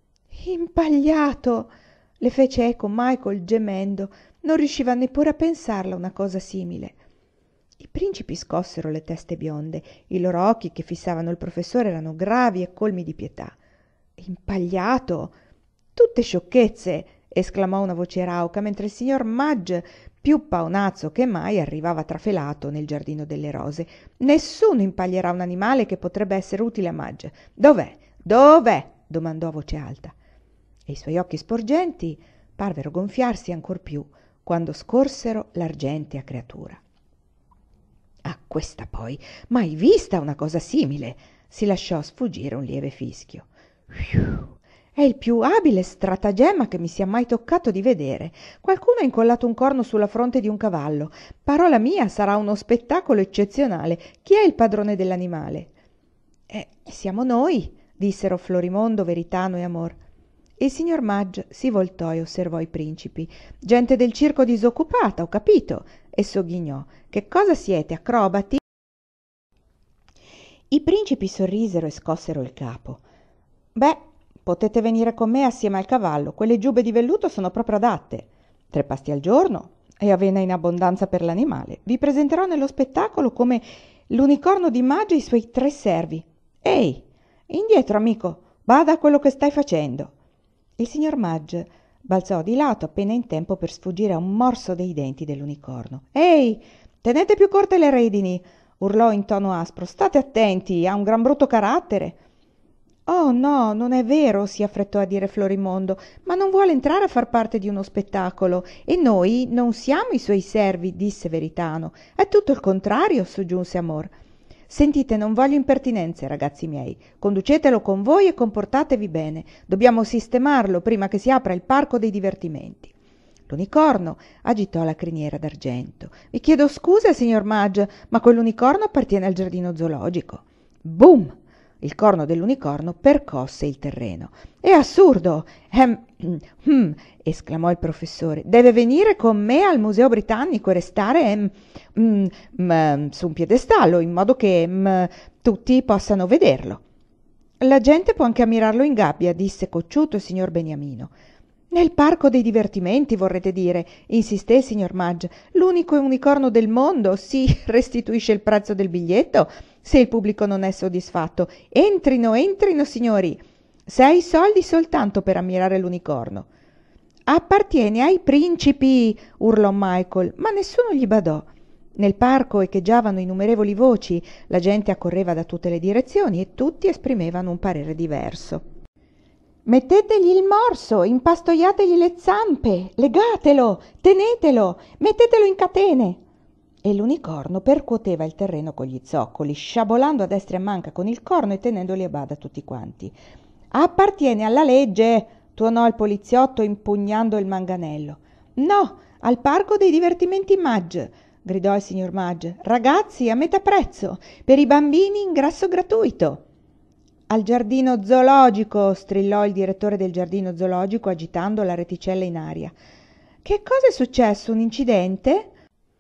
«Impagliato!» le fece eco Michael gemendo. Non riusciva neppure a pensarla una cosa simile. I principi scossero le teste bionde. I loro occhi che fissavano il professore erano gravi e colmi di pietà. «Impagliato! Tutte sciocchezze!» esclamò una voce rauca, mentre il signor Mudge, più paonazzo che mai, arrivava trafelato nel giardino delle rose. «Nessuno impaglierà un animale che potrebbe essere utile a Mudge. Dov'è? Dov'è?» domandò a voce alta. E i suoi occhi sporgenti parvero gonfiarsi ancor più quando scorsero l'argentea creatura. «Ah, questa poi! Mai vista una cosa simile!» si lasciò sfuggire un lieve fischio. «Fiu! È il più abile stratagemma che mi sia mai toccato di vedere. Qualcuno ha incollato un corno sulla fronte di un cavallo. Parola mia, sarà uno spettacolo eccezionale. Chi è il padrone dell'animale?» «Eh, siamo noi», dissero Florimondo, Veritano e Amor. Il signor Mudge si voltò e osservò i principi. «Gente del circo disoccupata, ho capito», e sogghignò. «Che cosa siete, acrobati?» I principi sorrisero e scossero il capo. «Beh, potete venire con me assieme al cavallo. Quelle giubbe di velluto sono proprio adatte. Tre pasti al giorno e avena in abbondanza per l'animale. Vi presenterò nello spettacolo come l'unicorno di Mudge e i suoi tre servi. Ehi, indietro, amico, bada a quello che stai facendo». Il signor Mudge balzò di lato appena in tempo per sfuggire a un morso dei denti dell'unicorno. «Ehi, tenete più corte le redini!» urlò in tono aspro. «State attenti, ha un gran brutto carattere!» «Oh no, non è vero», si affrettò a dire Florimondo, «ma non vuole entrare a far parte di uno spettacolo e noi non siamo i suoi servi», disse Veritano. «È tutto il contrario», soggiunse Amor. «Sentite, non voglio impertinenze, ragazzi miei. Conducetelo con voi e comportatevi bene. Dobbiamo sistemarlo prima che si apra il parco dei divertimenti». L'unicorno agitò la criniera d'argento. «Vi chiedo scusa, signor Mudge, ma quell'unicorno appartiene al giardino zoologico». Boom! Il corno dell'unicorno percosse il terreno. «È assurdo!» ehm, hm, esclamò il professore. «Deve venire con me al Museo Britannico e restare ehm, mm, mm, su un piedestallo, in modo che mm, tutti possano vederlo». «La gente può anche ammirarlo in gabbia», disse cocciuto il signor Beniamino. «Nel parco dei divertimenti, vorrete dire», insisté il signor Mudge. «L'unico unicorno del mondo si restituisce il prezzo del biglietto se il pubblico non è soddisfatto. Entrino, entrino, signori. Sei soldi soltanto per ammirare l'unicorno». «Appartiene ai principi», urlò Michael, ma nessuno gli badò. Nel parco echeggiavano innumerevoli voci, la gente accorreva da tutte le direzioni e tutti esprimevano un parere diverso. «Mettetegli il morso, impastoiategli le zampe, legatelo, tenetelo, mettetelo in catene». E l'unicorno percuoteva il terreno con gli zoccoli, sciabolando a destra e a manca con il corno e tenendoli a bada tutti quanti. «Appartiene alla legge», tuonò il poliziotto impugnando il manganello. «No, al parco dei divertimenti Mudge», gridò il signor Mudge. «Ragazzi, a metà prezzo, per i bambini ingresso gratuito». «Al giardino zoologico», strillò il direttore del giardino zoologico agitando la reticella in aria. «Che cosa è successo? Un incidente?»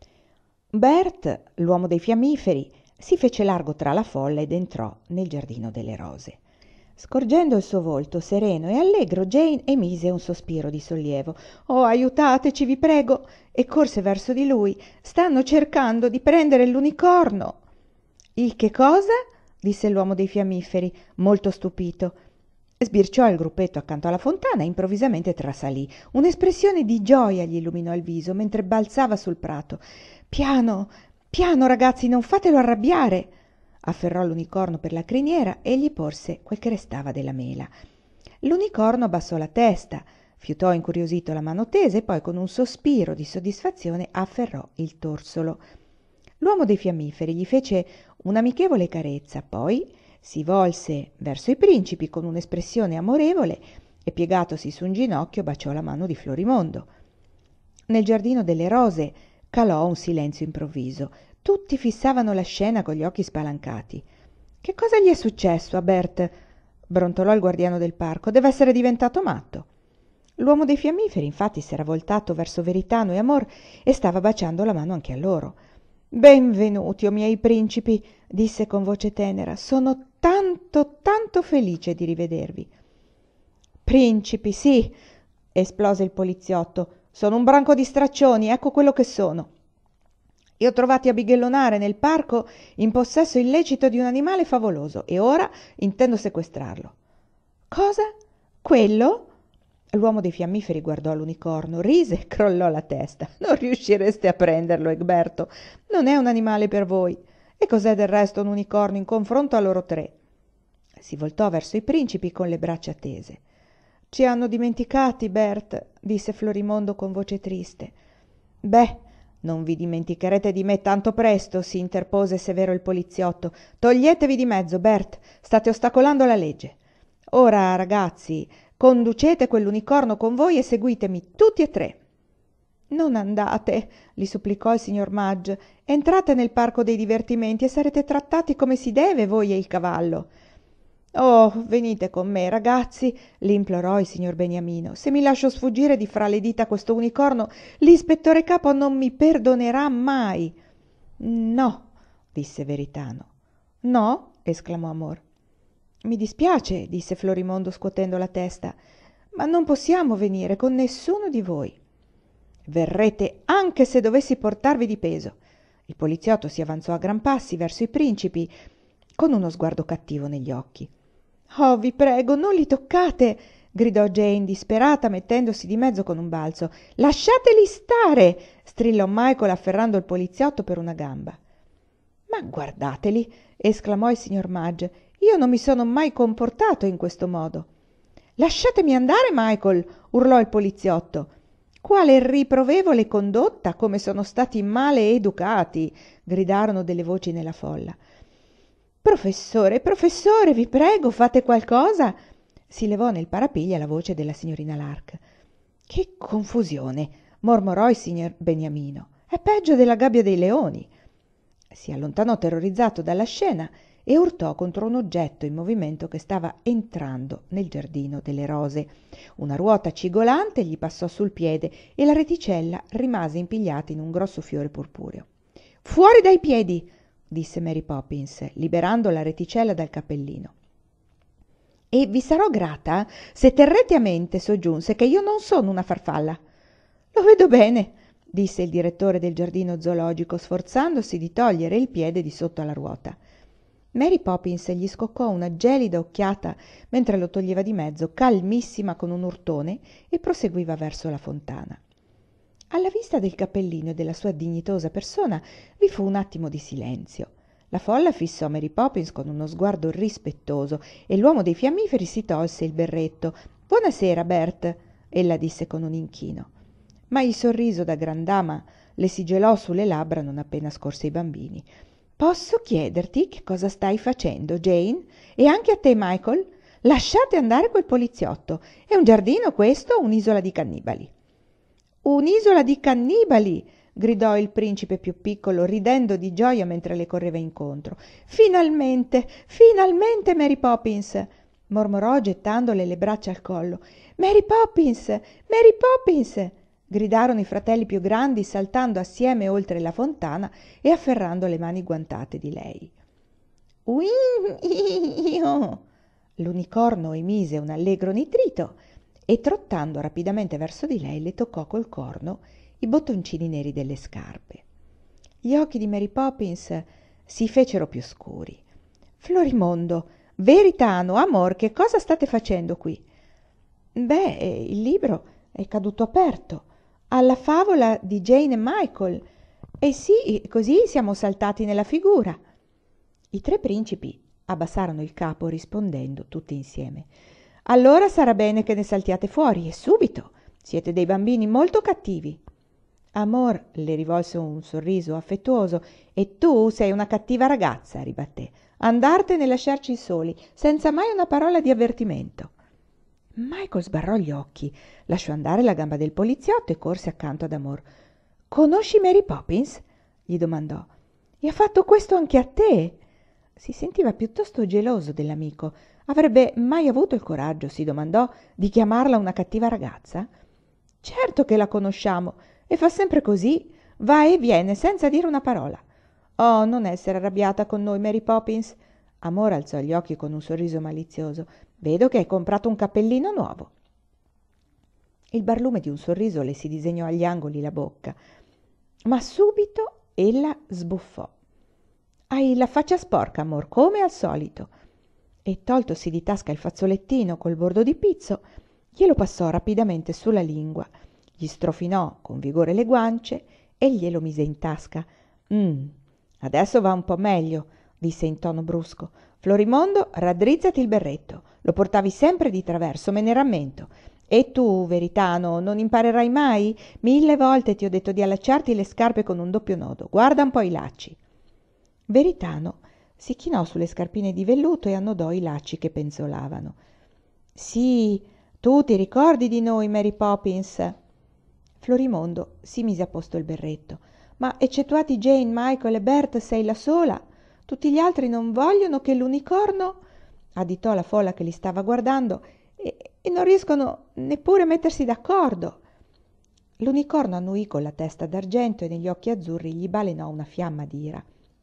Bert, l'uomo dei fiammiferi, si fece largo tra la folla ed entrò nel giardino delle rose. Scorgendo il suo volto sereno e allegro, Jane emise un sospiro di sollievo. «Oh, aiutateci, vi prego!» e corse verso di lui. «Stanno cercando di prendere l'unicorno!» «Il che cosa?» disse l'uomo dei fiammiferi, molto stupito. Sbirciò il gruppetto accanto alla fontana e improvvisamente trasalì. Un'espressione di gioia gli illuminò il viso mentre balzava sul prato. «Piano, piano, ragazzi, non fatelo arrabbiare!» Afferrò l'unicorno per la criniera e gli porse quel che restava della mela. L'unicorno abbassò la testa, fiutò incuriosito la mano tesa e poi con un sospiro di soddisfazione afferrò il torsolo. L'uomo dei fiammiferi gli fece un'amichevole carezza, poi si volse verso i principi con un'espressione amorevole e piegatosi su un ginocchio baciò la mano di Florimondo. Nel giardino delle rose calò un silenzio improvviso. Tutti fissavano la scena con gli occhi spalancati. «Che cosa gli è successo a Bert?» brontolò il guardiano del parco. «Deve essere diventato matto». L'uomo dei fiammiferi infatti s'era voltato verso Veritano e Amor e stava baciando la mano anche a loro. «Benvenuti, o miei principi», disse con voce tenera. «Sono tanto, tanto felice di rivedervi». «Principi, sì», esplose il poliziotto. «Sono un branco di straccioni, ecco quello che sono. Li ho trovati a bighellonare nel parco in possesso illecito di un animale favoloso e ora intendo sequestrarlo». «Cosa? Quello?» L'uomo dei fiammiferi guardò l'unicorno, rise e crollò la testa. «Non riuscireste a prenderlo, Egberto. Non è un animale per voi. E cos'è del resto un unicorno in confronto a loro tre?» Si voltò verso i principi con le braccia tese. «Ci hanno dimenticati, Bert», disse Florimondo con voce triste. «Beh, non vi dimenticherete di me tanto presto», si interpose severo il poliziotto. «Toglietevi di mezzo, Bert. State ostacolando la legge. Ora, ragazzi, conducete quell'unicorno con voi e seguitemi tutti e tre». «Non andate», gli supplicò il signor Mudge. «Entrate nel parco dei divertimenti e sarete trattati come si deve voi e il cavallo». «Oh, venite con me, ragazzi», l'implorò il signor Beniamino. «Se mi lascio sfuggire di fra le dita questo unicorno, l'ispettore capo non mi perdonerà mai». «No», disse Veritano. «No?» esclamò Amor. «Mi dispiace», disse Florimondo scuotendo la testa, «ma non possiamo venire con nessuno di voi». «Verrete anche se dovessi portarvi di peso». Il poliziotto si avanzò a gran passi verso i principi con uno sguardo cattivo negli occhi. «Oh, vi prego, non li toccate!» gridò Jane disperata mettendosi di mezzo con un balzo. «Lasciateli stare!» strillò Michael afferrando il poliziotto per una gamba. «Ma guardateli!» esclamò il signor Mudge. «Io non mi sono mai comportato in questo modo». «Lasciatemi andare, Michael!» urlò il poliziotto. «Quale riprovevole condotta, come sono stati male educati!» gridarono delle voci nella folla. «Professore, professore, vi prego, fate qualcosa!» si levò nel parapiglia la voce della signorina Lark. «Che confusione!» mormorò il signor Beniamino. È peggio della gabbia dei leoni. Si allontanò terrorizzato dalla scena e urtò contro un oggetto in movimento che stava entrando nel giardino delle rose. Una ruota cigolante gli passò sul piede e la reticella rimase impigliata in un grosso fiore purpureo. «Fuori dai piedi!» disse Mary Poppins, liberando la reticella dal cappellino. «E vi sarò grata se terrete a mente», soggiunse, «che io non sono una farfalla». «Lo vedo bene», disse il direttore del giardino zoologico, sforzandosi di togliere il piede di sotto alla ruota. Mary Poppins gli scoccò una gelida occhiata mentre lo toglieva di mezzo, calmissima con un urtone, e proseguiva verso la fontana. Alla vista del cappellino e della sua dignitosa persona vi fu un attimo di silenzio. La folla fissò Mary Poppins con uno sguardo rispettoso e l'uomo dei fiammiferi si tolse il berretto. «Buonasera, Bert», ella disse con un inchino. Ma il sorriso da gran dama le si gelò sulle labbra non appena scorse i bambini. «Posso chiederti che cosa stai facendo, Jane? E anche a te, Michael? Lasciate andare quel poliziotto. È un giardino questo o un'isola di cannibali?» «Un'isola di cannibali!» gridò il principe più piccolo, ridendo di gioia mentre le correva incontro. «Finalmente, finalmente, Mary Poppins!» mormorò gettandole le braccia al collo. «Mary Poppins! Mary Poppins!» gridarono i fratelli più grandi, saltando assieme oltre la fontana e afferrando le mani guantate di lei. «Uih-io!» l'unicorno emise un allegro nitrito e, trottando rapidamente verso di lei, le toccò col corno i bottoncini neri delle scarpe. Gli occhi di Mary Poppins si fecero più scuri. «Florimondo, Veritano, amor, che cosa state facendo qui?» «Beh, il libro è caduto aperto, alla favola di Jane e Michael. E sì, così siamo saltati nella figura». I tre principi abbassarono il capo rispondendo tutti insieme. «Allora sarà bene che ne saltiate fuori, e subito. Siete dei bambini molto cattivi». «Amor», le rivolse un sorriso affettuoso, «e tu sei una cattiva ragazza», ribatté. «Andartene e lasciarci soli, senza mai una parola di avvertimento». Michael sbarrò gli occhi, lasciò andare la gamba del poliziotto e corse accanto ad Amor. «Conosci Mary Poppins?» gli domandò. «E ha fatto questo anche a te?» Si sentiva piuttosto geloso dell'amico. Avrebbe mai avuto il coraggio, si domandò, di chiamarla una cattiva ragazza? «Certo che la conosciamo, e fa sempre così, va e viene senza dire una parola». «Oh, non essere arrabbiata con noi, Mary Poppins». Amor alzò gli occhi con un sorriso malizioso. «Vedo che hai comprato un cappellino nuovo». Il barlume di un sorriso le si disegnò agli angoli la bocca, ma subito ella sbuffò. «Hai la faccia sporca, amor, come al solito». E toltosi di tasca il fazzolettino col bordo di pizzo, glielo passò rapidamente sulla lingua, gli strofinò con vigore le guance e glielo mise in tasca. «Mm, adesso va un po' meglio», disse in tono brusco. «Florimondo, raddrizzati il berretto. Lo portavi sempre di traverso, me ne rammento. E tu, Veritano, non imparerai mai? Mille volte ti ho detto di allacciarti le scarpe con un doppio nodo. Guarda un po' i lacci». Veritano si chinò sulle scarpine di velluto e annodò i lacci che penzolavano. «Sì, tu ti ricordi di noi, Mary Poppins?» Florimondo si mise a posto il berretto. «Ma eccettuati Jane, Michael e Bert, sei la sola? Tutti gli altri non vogliono che l'unicorno?» additò la folla che li stava guardando, e, e non riescono neppure a mettersi d'accordo. L'unicorno annuì con la testa d'argento e negli occhi azzurri gli balenò una fiamma d'ira.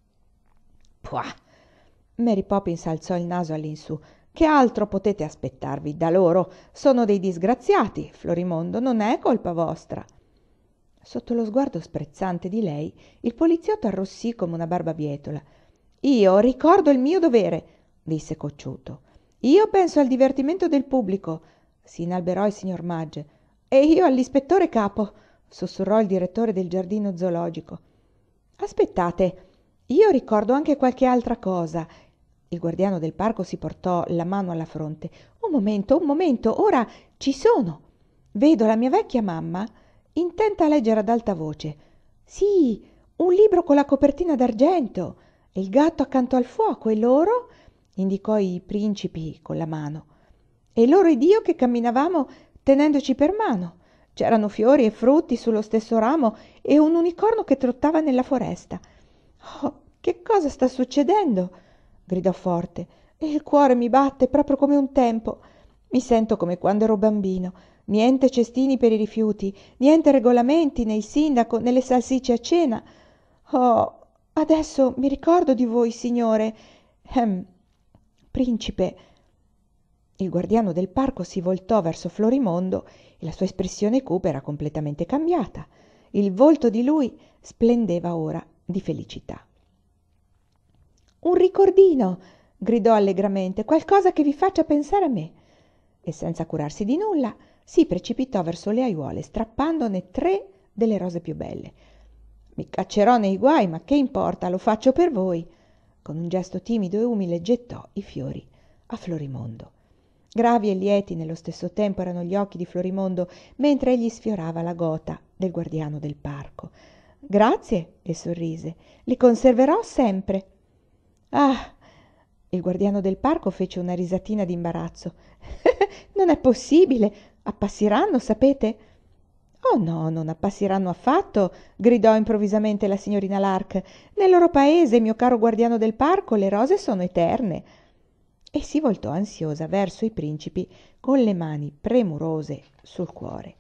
«Puah!» Mary Poppins alzò il naso all'insù. «Che altro potete aspettarvi da loro? Sono dei disgraziati, Florimondo, non è colpa vostra». Sotto lo sguardo sprezzante di lei, il poliziotto arrossì come una barbabietola. «Io ricordo il mio dovere», disse cocciuto. «Io penso al divertimento del pubblico», si inalberò il signor Mudge. «E io all'ispettore capo», sussurrò il direttore del giardino zoologico. «Aspettate, io ricordo anche qualche altra cosa». Il guardiano del parco si portò la mano alla fronte. «Un momento, un momento, ora ci sono. Vedo la mia vecchia mamma intenta a leggere ad alta voce. Sì, un libro con la copertina d'argento. E il gatto accanto al fuoco, e loro?» indicò i principi con la mano. «E loro ed io che camminavamo tenendoci per mano. C'erano fiori e frutti sullo stesso ramo e un unicorno che trottava nella foresta. «Oh, che cosa sta succedendo?» gridò forte. «E il cuore mi batte proprio come un tempo. Mi sento come quando ero bambino. Niente cestini per i rifiuti, niente regolamenti né il sindaco né le salsicce a cena. Oh, adesso mi ricordo di voi, signore. Ehm, principe». Il guardiano del parco si voltò verso Florimondo e la sua espressione cupa era completamente cambiata. Il volto di lui splendeva ora di felicità. «Un ricordino!» gridò allegramente, «qualcosa che vi faccia pensare a me!» E senza curarsi di nulla si precipitò verso le aiuole, strappandone tre delle rose più belle. «Mi caccerò nei guai, ma che importa, lo faccio per voi!» Con un gesto timido e umile gettò i fiori a Florimondo. Gravi e lieti nello stesso tempo erano gli occhi di Florimondo mentre egli sfiorava la gota del guardiano del parco. «Grazie», le sorrise, «li conserverò sempre». «Ah!» Il guardiano del parco fece una risatina d'imbarazzo. «Non è possibile! Appassiranno, sapete?» «Oh no, non appassiranno affatto!» gridò improvvisamente la signorina Lark. «Nel loro paese, mio caro guardiano del parco, le rose sono eterne!» E si voltò ansiosa verso i principi con le mani premurose sul cuore.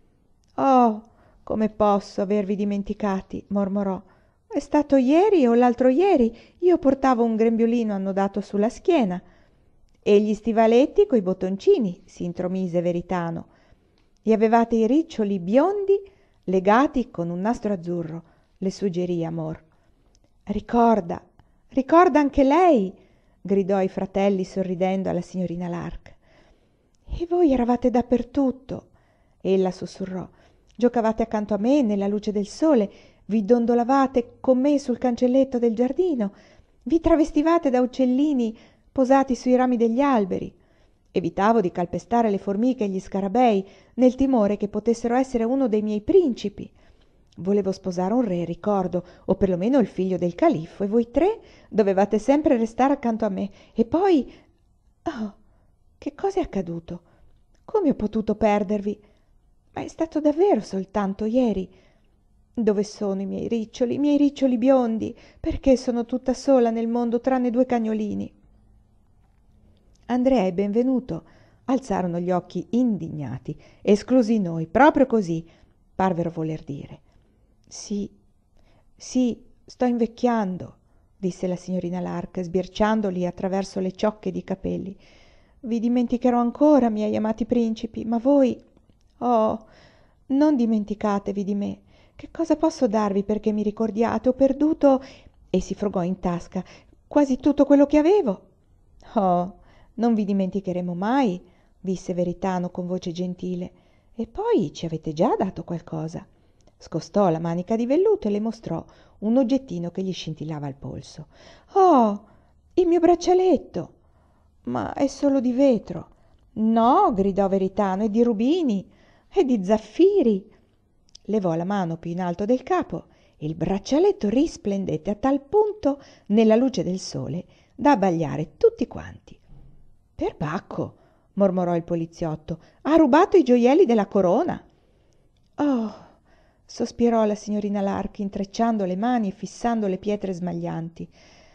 «Oh, come posso avervi dimenticati?» mormorò. «È stato ieri o l'altro ieri, io portavo un grembiulino annodato sulla schiena». «E gli stivaletti coi bottoncini?» si intromise Veritano. «E avevate i riccioli biondi legati con un nastro azzurro», le suggerì Amor. «Ricorda, ricorda anche lei!» gridò ai fratelli sorridendo alla signorina Lark. «E voi eravate dappertutto!» ella sussurrò. «Giocavate accanto a me nella luce del sole, vi dondolavate con me sul cancelletto del giardino, vi travestivate da uccellini posati sui rami degli alberi. Evitavo di calpestare le formiche e gli scarabei nel timore che potessero essere uno dei miei principi. Volevo sposare un re, ricordo, o perlomeno il figlio del califfo, e voi tre dovevate sempre restare accanto a me. E poi... Oh, che cosa è accaduto? Come ho potuto perdervi? Ma è stato davvero soltanto ieri. Dove sono i miei riccioli, i miei riccioli biondi? Perché sono tutta sola nel mondo tranne due cagnolini?» Andrea e Benvenuto alzarono gli occhi indignati. «Esclusi noi, proprio così», parvero voler dire. «Sì, sì, sto invecchiando», disse la signorina Lark, sbirciandoli attraverso le ciocche di capelli. «Vi dimenticherò ancora, miei amati principi, ma voi... Oh, non dimenticatevi di me. Che cosa posso darvi perché mi ricordiate? Ho perduto...» e si frugò in tasca quasi tutto quello che avevo. «Oh, non vi dimenticheremo mai», disse Veritano con voce gentile. «E poi ci avete già dato qualcosa». Scostò la manica di velluto e le mostrò un oggettino che gli scintillava al polso. «Oh, il mio braccialetto!» «Ma è solo di vetro!» «No», gridò Veritano, «è di rubini, è di zaffiri!» Levò la mano più in alto del capo e il braccialetto risplendette a tal punto nella luce del sole da abbagliare tutti quanti. «Perbacco!» mormorò il poliziotto, «ha rubato i gioielli della corona!» «Oh!» sospirò la signorina Lark, intrecciando le mani e fissando le pietre smaglianti.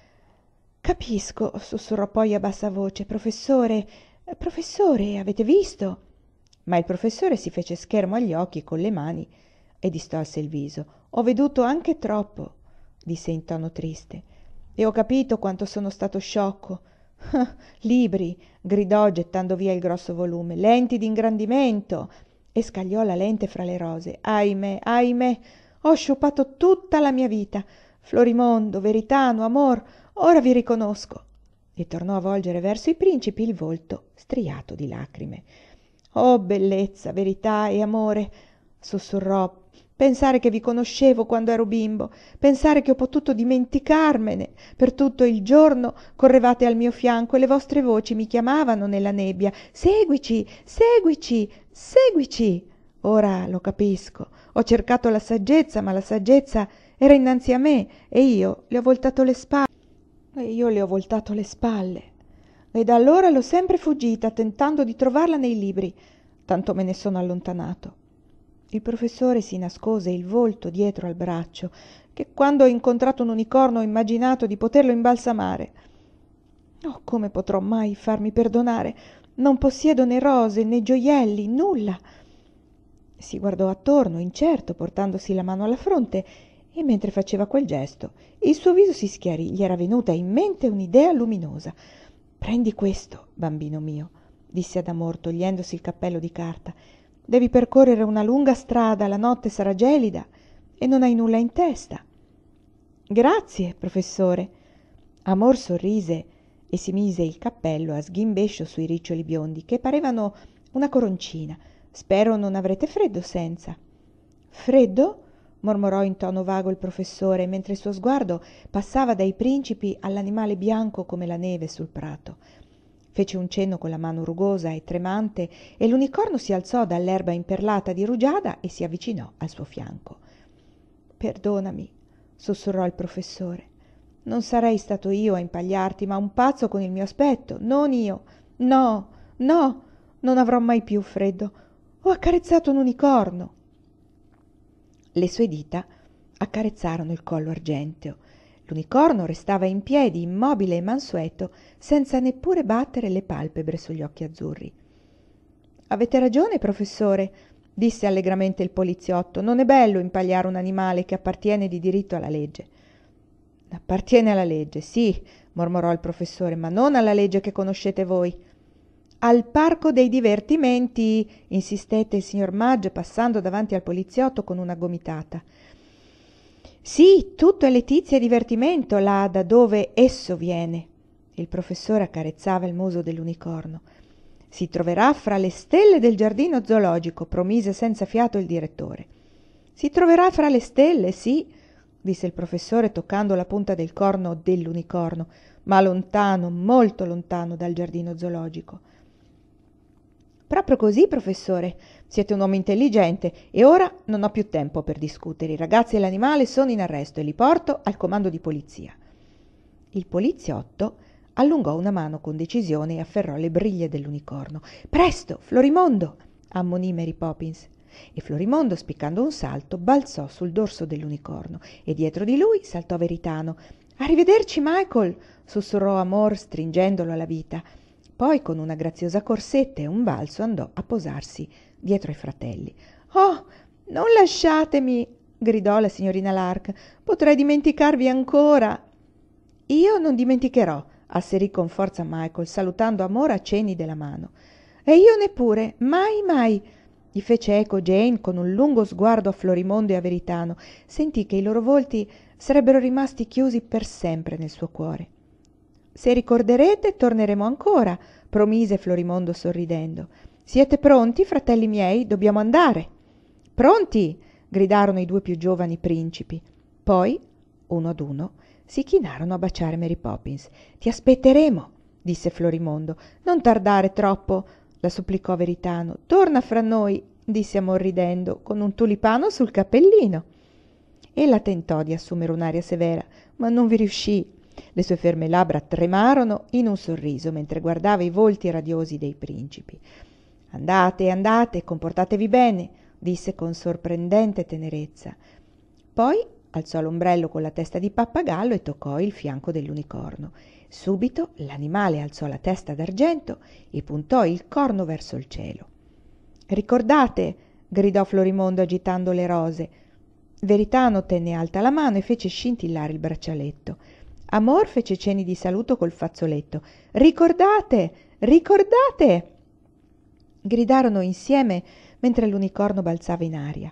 «Capisco», sussurrò poi a bassa voce. «Professore, professore, avete visto?» Ma il professore si fece schermo agli occhi con le mani e distolse il viso. «Ho veduto anche troppo», disse in tono triste, «e ho capito quanto sono stato sciocco». «Ah, libri!» gridò gettando via il grosso volume. «Lenti d'ingrandimento!» e scagliò la lente fra le rose. «Ahimè, ahimè, ho sciupato tutta la mia vita. Florimondo, Veritano, Amor, ora vi riconosco!» E tornò a volgere verso i principi il volto striato di lacrime. «Oh, bellezza, verità e amore!» sussurrò. «Pensare che vi conoscevo quando ero bimbo, pensare che ho potuto dimenticarmene. Per tutto il giorno correvate al mio fianco e le vostre voci mi chiamavano nella nebbia. Seguici, seguici, seguici!» Ora lo capisco. Ho cercato la saggezza, ma la saggezza era innanzi a me e io le ho voltato le spalle. E io le ho voltato le spalle. E da allora l'ho sempre fuggita, tentando di trovarla nei libri. Tanto me ne sono allontanato. Il professore si nascose il volto dietro al braccio, che quando ho incontrato un unicorno ho immaginato di poterlo imbalsamare. Oh, come potrò mai farmi perdonare? Non possiedo né rose né gioielli, nulla. Si guardò attorno, incerto, portandosi la mano alla fronte, e mentre faceva quel gesto, il suo viso si schiarì, gli era venuta in mente un'idea luminosa. «Prendi questo, bambino mio», disse ad Amor, togliendosi il cappello di carta. «Devi percorrere una lunga strada, la notte sarà gelida e non hai nulla in testa». «Grazie, professore». Amor sorrise e si mise il cappello a sghimbescio sui riccioli biondi, che parevano una coroncina. «Spero non avrete freddo senza». «Freddo?» mormorò in tono vago il professore, mentre il suo sguardo passava dai principi all'animale bianco come la neve sul prato. Fece un cenno con la mano rugosa e tremante e l'unicorno si alzò dall'erba imperlata di rugiada e si avvicinò al suo fianco. «Perdonami», sussurrò il professore. «Non sarei stato io a impagliarti, ma un pazzo con il mio aspetto, non io. No, no, non avrò mai più freddo. Ho accarezzato un unicorno». Le sue dita accarezzarono il collo argenteo. L'unicorno restava in piedi, immobile e mansueto, senza neppure battere le palpebre sugli occhi azzurri. «Avete ragione, professore», disse allegramente il poliziotto. «Non è bello impagliare un animale che appartiene di diritto alla legge». «Appartiene alla legge, sì», mormorò il professore, «ma non alla legge che conoscete voi». «Al parco dei divertimenti», insistette il signor Mudge, passando davanti al poliziotto con una gomitata. «Sì, tutto è letizia e divertimento là da dove esso viene». Il professore accarezzava il muso dell'unicorno. «Si troverà fra le stelle del giardino zoologico», promise senza fiato il direttore. «Si troverà fra le stelle, sì», disse il professore toccando la punta del corno dell'unicorno, «ma lontano, molto lontano dal giardino zoologico». «Proprio così, professore. Siete un uomo intelligente e ora non ho più tempo per discutere. I ragazzi e l'animale sono in arresto e li porto al comando di polizia». Il poliziotto allungò una mano con decisione e afferrò le briglie dell'unicorno. «Presto, Florimondo!» ammonì Mary Poppins. E Florimondo, spiccando un salto, balzò sul dorso dell'unicorno e dietro di lui saltò Veritano. «Arrivederci, Michael!» sussurrò Amor, stringendolo alla vita. Poi, con una graziosa corsetta e un balzo, andò a posarsi dietro ai fratelli. «Oh, non lasciatemi!» gridò la signorina Lark. «Potrei dimenticarvi ancora!» «Io non dimenticherò», asserì con forza Michael, salutando Amor a cenni della mano. «E io neppure, mai, mai!» gli fece eco Jane con un lungo sguardo a Florimondo e a Veritano. Sentì che i loro volti sarebbero rimasti chiusi per sempre nel suo cuore. «Se ricorderete, torneremo ancora», promise Florimondo sorridendo. «Siete pronti, fratelli miei? Dobbiamo andare». «Pronti!» gridarono i due più giovani principi. Poi, uno ad uno, si chinarono a baciare Mary Poppins. «Ti aspetteremo», disse Florimondo. «Non tardare troppo», la supplicò Veritano. «Torna fra noi», disse Amor ridendo, con un tulipano sul cappellino. Ella tentò di assumere un'aria severa, ma non vi riuscì. Le sue ferme labbra tremarono in un sorriso mentre guardava i volti radiosi dei principi. «Andate, andate, comportatevi bene», disse con sorprendente tenerezza. Poi alzò l'ombrello con la testa di pappagallo e toccò il fianco dell'unicorno. Subito l'animale alzò la testa d'argento e puntò il corno verso il cielo. «Ricordate», gridò Florimondo agitando le rose. Veritano tenne alta la mano e fece scintillare il braccialetto. Amor fece cenni di saluto col fazzoletto. «Ricordate! Ricordate!» gridarono insieme mentre l'unicorno balzava in aria.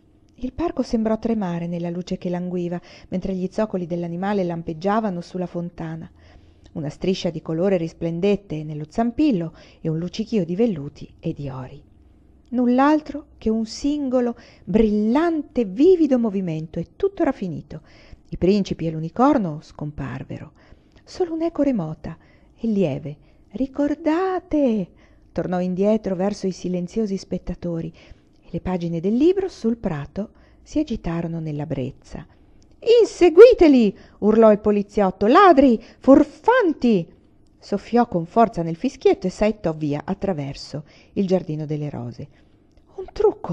Il parco sembrò tremare nella luce che languiva, mentre gli zoccoli dell'animale lampeggiavano sulla fontana. Una striscia di colore risplendette nello zampillo e un luccichio di velluti e di ori. Null'altro che un singolo, brillante, vivido movimento, e tutto era finito. I principi e l'unicorno scomparvero. Solo un'eco remota e lieve. «Ricordate!» tornò indietro verso i silenziosi spettatori e le pagine del libro sul prato si agitarono nella brezza. «Inseguiteli!» urlò il poliziotto. «Ladri! Furfanti!» Soffiò con forza nel fischietto e saettò via attraverso il giardino delle rose. «Un trucco!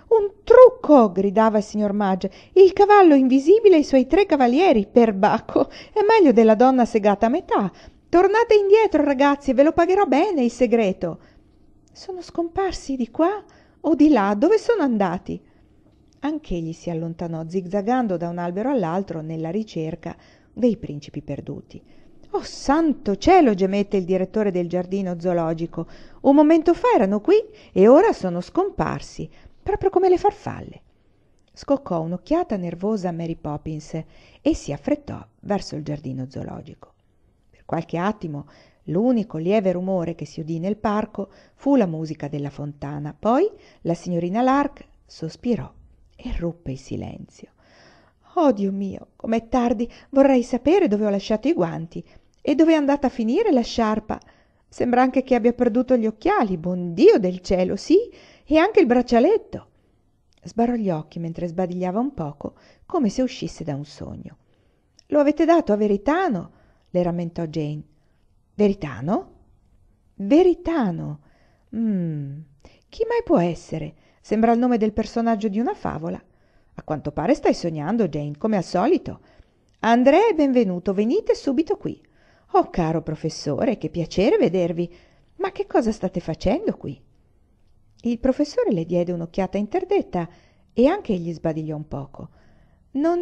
Un trucco! Gridava il signor Mudge. Il cavallo invisibile e i suoi tre cavalieri, perbacco! È meglio della donna segata a metà. Tornate indietro, ragazzi, e ve lo pagherò bene il segreto. Sono scomparsi di qua o di là? Dove sono andati? Anch'egli si allontanò, zigzagando da un albero all'altro nella ricerca dei principi perduti. «Oh, santo cielo!» gemette il direttore del giardino zoologico. «Un momento fa erano qui e ora sono scomparsi, proprio come le farfalle». Scoccò un'occhiata nervosa a Mary Poppins e si affrettò verso il giardino zoologico. Per qualche attimo l'unico lieve rumore che si udì nel parco fu la musica della fontana. Poi la signorina Lark sospirò e ruppe il silenzio. «Oh, Dio mio, com'è tardi! Vorrei sapere dove ho lasciato i guanti e dove è andata a finire la sciarpa. Sembra anche che abbia perduto gli occhiali, buon Dio del cielo, sì, e anche il braccialetto». Sbarrò gli occhi mentre sbadigliava un poco, come se uscisse da un sogno. «Lo avete dato a Veritano?» le rammentò Jane. «Veritano?» «Veritano. Mm. Chi mai può essere? Sembra il nome del personaggio di una favola. A quanto pare stai sognando, Jane, come al solito. Andrea è benvenuto, venite subito qui. Oh, caro professore, che piacere vedervi. Ma che cosa state facendo qui?» Il professore le diede un'occhiata interdetta e anche egli sbadigliò un poco. Non...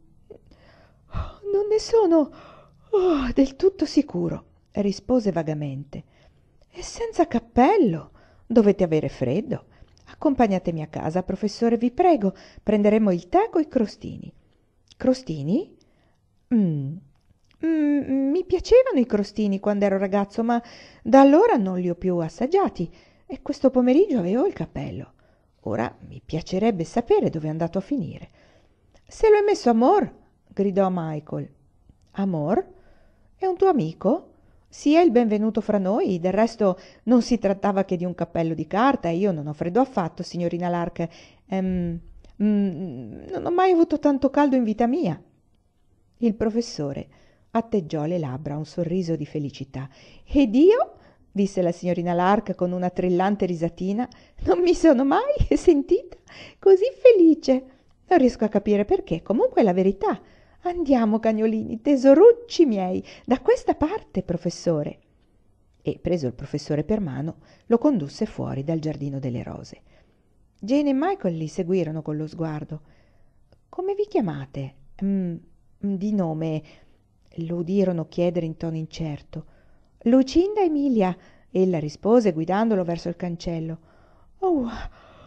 non ne sono oh, del tutto sicuro, rispose vagamente. «E senza cappello? Dovete avere freddo. Accompagnatemi a casa, professore, vi prego. Prenderemo il tè coi crostini». «Crostini? Mm. Mm, mi piacevano i crostini quando ero ragazzo, ma da allora non li ho più assaggiati e questo pomeriggio avevo il cappello. Ora mi piacerebbe sapere dove è andato a finire». «Se lo è messo Amor», gridò Michael. «Amor? È un tuo amico? Sia il benvenuto fra noi, del resto non si trattava che di un cappello di carta e io non ho freddo affatto, signorina Lark. Ehm, mm, non ho mai avuto tanto caldo in vita mia». Il professore atteggiò le labbra a un sorriso di felicità. «Ed io?» disse la signorina Lark con una trillante risatina. «Non mi sono mai sentita così felice. Non riesco a capire perché, comunque è la verità. Andiamo, cagnolini, tesorucci miei, da questa parte, professore». E, preso il professore per mano, lo condusse fuori dal giardino delle rose. Jane e Michael li seguirono con lo sguardo. «Come vi chiamate?» Mm, «Di nome», lo udirono chiedere in tono incerto. «Lucinda Emilia», ella rispose guidandolo verso il cancello. «Oh, uh,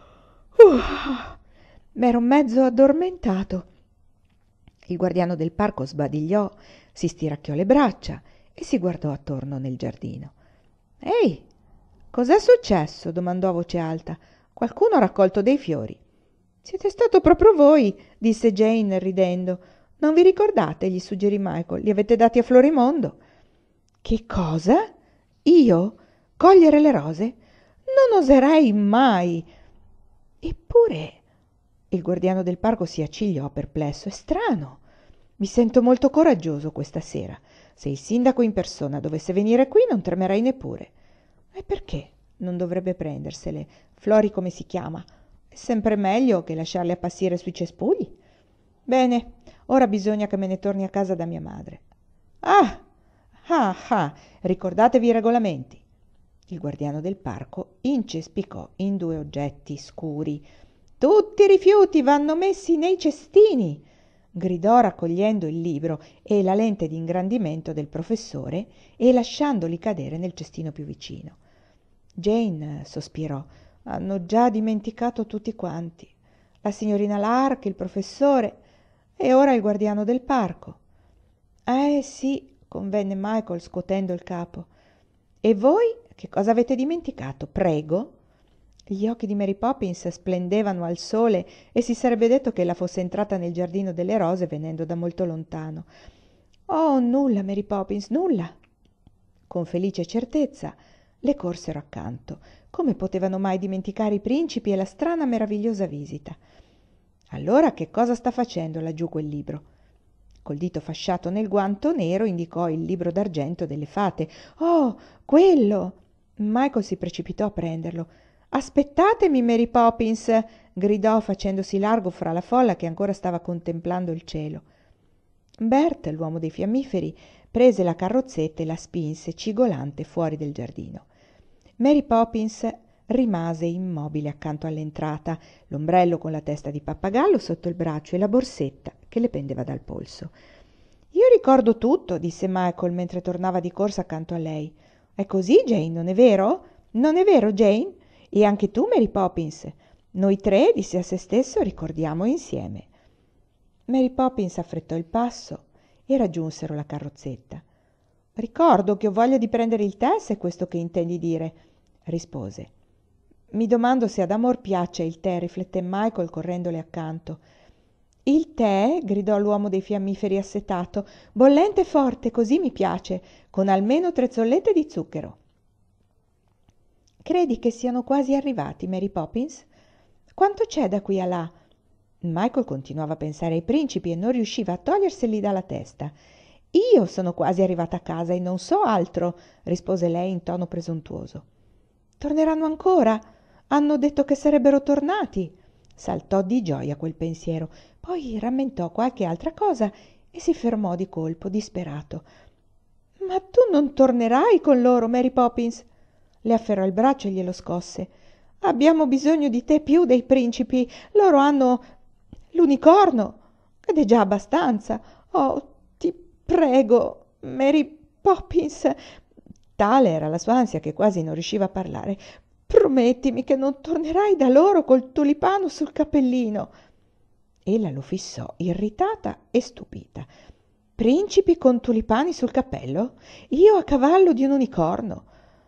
m'ero mezzo addormentato». Il guardiano del parco sbadigliò, si stiracchiò le braccia e si guardò attorno nel giardino. «Ehi, cos'è successo?» domandò a voce alta. «Qualcuno ha raccolto dei fiori». «Siete stato proprio voi», disse Jane ridendo. «Non vi ricordate?» gli suggerì Michael. «Li avete dati a Florimondo». «Che cosa? Io? Cogliere le rose? Non oserei mai!» «Eppure...» Il guardiano del parco si accigliò perplesso. «È strano. Mi sento molto coraggioso questa sera. Se il sindaco in persona dovesse venire qui non tremerei neppure». «E perché non dovrebbe prendersele? Flori come si chiama? È sempre meglio che lasciarle appassire sui cespugli. Bene, ora bisogna che me ne torni a casa da mia madre». «Ah, ah, ah, ricordatevi i regolamenti». Il guardiano del parco incespicò in due oggetti scuri. «Tutti i rifiuti vanno messi nei cestini», gridò raccogliendo il libro e la lente di ingrandimento del professore e lasciandoli cadere nel cestino più vicino. Jane sospirò. «Hanno già dimenticato tutti quanti. La signorina Lark, il professore e ora il guardiano del parco». «Eh sì», convenne Michael scuotendo il capo. «E voi che cosa avete dimenticato, prego?» Gli occhi di Mary Poppins splendevano al sole e si sarebbe detto che ella fosse entrata nel giardino delle rose venendo da molto lontano. «Oh, nulla, Mary Poppins, nulla». Con felice certezza le corsero accanto. Come potevano mai dimenticare i principi e la strana meravigliosa visita? «Allora che cosa sta facendo laggiù quel libro?» Col dito fasciato nel guanto nero indicò il libro d'argento delle fate. «Oh, quello!» Michael si precipitò a prenderlo. «Aspettatemi, Mary Poppins!» gridò facendosi largo fra la folla che ancora stava contemplando il cielo. Bert, l'uomo dei fiammiferi, prese la carrozzetta e la spinse cigolante fuori del giardino. Mary Poppins rimase immobile accanto all'entrata, l'ombrello con la testa di pappagallo sotto il braccio e la borsetta che le pendeva dal polso. «Io ricordo tutto», disse Michael mentre tornava di corsa accanto a lei. «È così, Jane, non è vero? Non è vero, Jane? E anche tu, Mary Poppins? Noi tre», disse a se stesso, «ricordiamo insieme». Mary Poppins affrettò il passo e raggiunsero la carrozzetta. «Ricordo che ho voglia di prendere il tè, se è questo che intendi dire», rispose. «Mi domando se ad Amor piaccia il tè», rifletté Michael correndole accanto. «Il tè», gridò l'uomo dei fiammiferi assetato, «bollente e forte, così mi piace, con almeno tre zollette di zucchero». «Credi che siano quasi arrivati, Mary Poppins? Quanto c'è da qui a là?» Michael continuava a pensare ai principi e non riusciva a toglierseli dalla testa. «Io sono quasi arrivata a casa e non so altro», rispose lei in tono presuntuoso. «Torneranno ancora? Hanno detto che sarebbero tornati». Saltò di gioia quel pensiero, poi rammentò qualche altra cosa e si fermò di colpo, disperato. «Ma tu non tornerai con loro, Mary Poppins?» Le afferrò il braccio e glielo scosse. «Abbiamo bisogno di te più dei principi. Loro hanno l'unicorno ed è già abbastanza. Oh, ti prego, Mary Poppins». Tale era la sua ansia che quasi non riusciva a parlare. «Promettimi che non tornerai da loro col tulipano sul cappellino». Ella lo fissò, irritata e stupita. «Principi con tulipani sul cappello? Io a cavallo di un unicorno?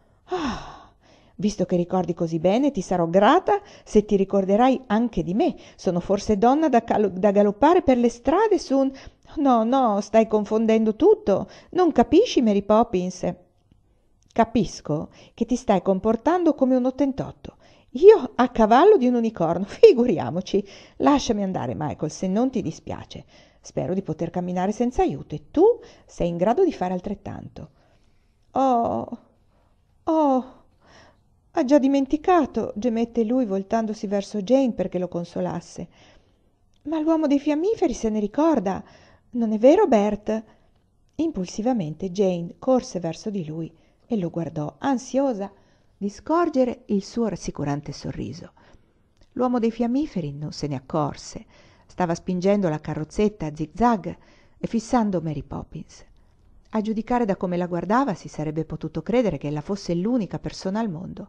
Ah, visto che ricordi così bene, ti sarò grata se ti ricorderai anche di me. Sono forse donna da, cal- da galoppare per le strade su un... No, no, stai confondendo tutto. Non capisci, Mary Poppins?» «Capisco che ti stai comportando come un ottantotto. Io a cavallo di un unicorno, figuriamoci. Lasciami andare, Michael, se non ti dispiace. Spero di poter camminare senza aiuto e tu sei in grado di fare altrettanto». «Oh, oh, ha già dimenticato», gemette lui voltandosi verso Jane perché lo consolasse. «Ma l'uomo dei fiammiferi se ne ricorda, non è vero, Bert?» Impulsivamente Jane corse verso di lui e lo guardò, ansiosa di scorgere il suo rassicurante sorriso. L'uomo dei fiammiferi non se ne accorse, stava spingendo la carrozzetta a zig-zag e fissando Mary Poppins. A giudicare da come la guardava si sarebbe potuto credere che ella fosse l'unica persona al mondo.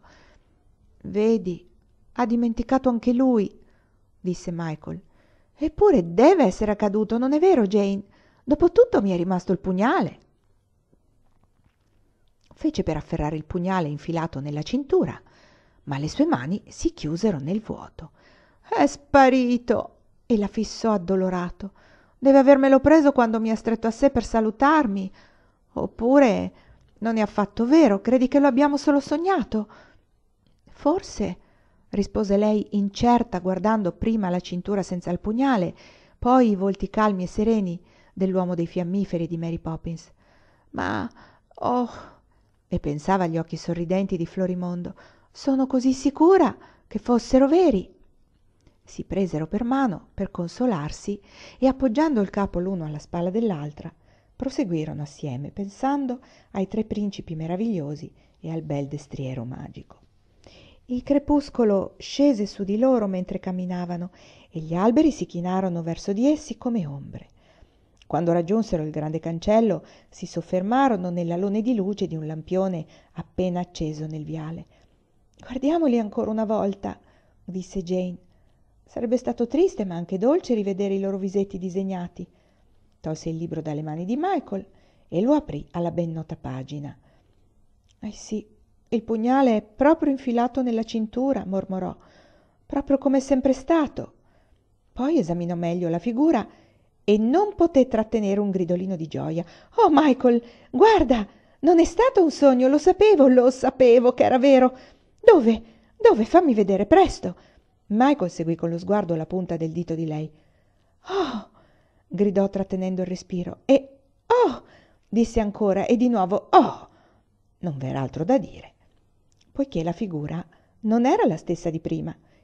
«Vedi, ha dimenticato anche lui», disse Michael. «Eppure deve essere accaduto, non è vero, Jane? Dopotutto mi è rimasto il pugnale». Fece per afferrare il pugnale infilato nella cintura, ma le sue mani si chiusero nel vuoto. «È sparito!» e la fissò addolorato. «Deve avermelo preso quando mi ha stretto a sé per salutarmi. Oppure non è affatto vero, credi che lo abbiamo solo sognato?» «Forse», rispose lei incerta, guardando prima la cintura senza il pugnale, poi i volti calmi e sereni dell'uomo dei fiammiferi di Mary Poppins. «Ma, oh», e pensava agli occhi sorridenti di Florimondo, «sono così sicura che fossero veri». Si presero per mano per consolarsi e, appoggiando il capo l'uno alla spalla dell'altra, proseguirono assieme, pensando ai tre principi meravigliosi e al bel destriero magico. Il crepuscolo scese su di loro mentre camminavano e gli alberi si chinarono verso di essi come ombre. Quando raggiunsero il grande cancello, si soffermarono nell'alone di luce di un lampione appena acceso nel viale. «Guardiamoli ancora una volta», disse Jane. «Sarebbe stato triste ma anche dolce rivedere i loro visetti disegnati». Tolse il libro dalle mani di Michael e lo aprì alla ben nota pagina. «Eh sì, il pugnale è proprio infilato nella cintura», mormorò, «proprio come è sempre stato». Poi esaminò meglio la figura e non poté trattenere un gridolino di gioia. «Oh, Michael, guarda! Non è stato un sogno, lo sapevo, lo sapevo che era vero! Dove? Dove? Fammi vedere, presto!» Michael seguì con lo sguardo la punta del dito di lei. «Oh!» gridò trattenendo il respiro. E «oh!» disse ancora e di nuovo «oh!» Non v'era altro da dire, poiché la figura non era la stessa di prima.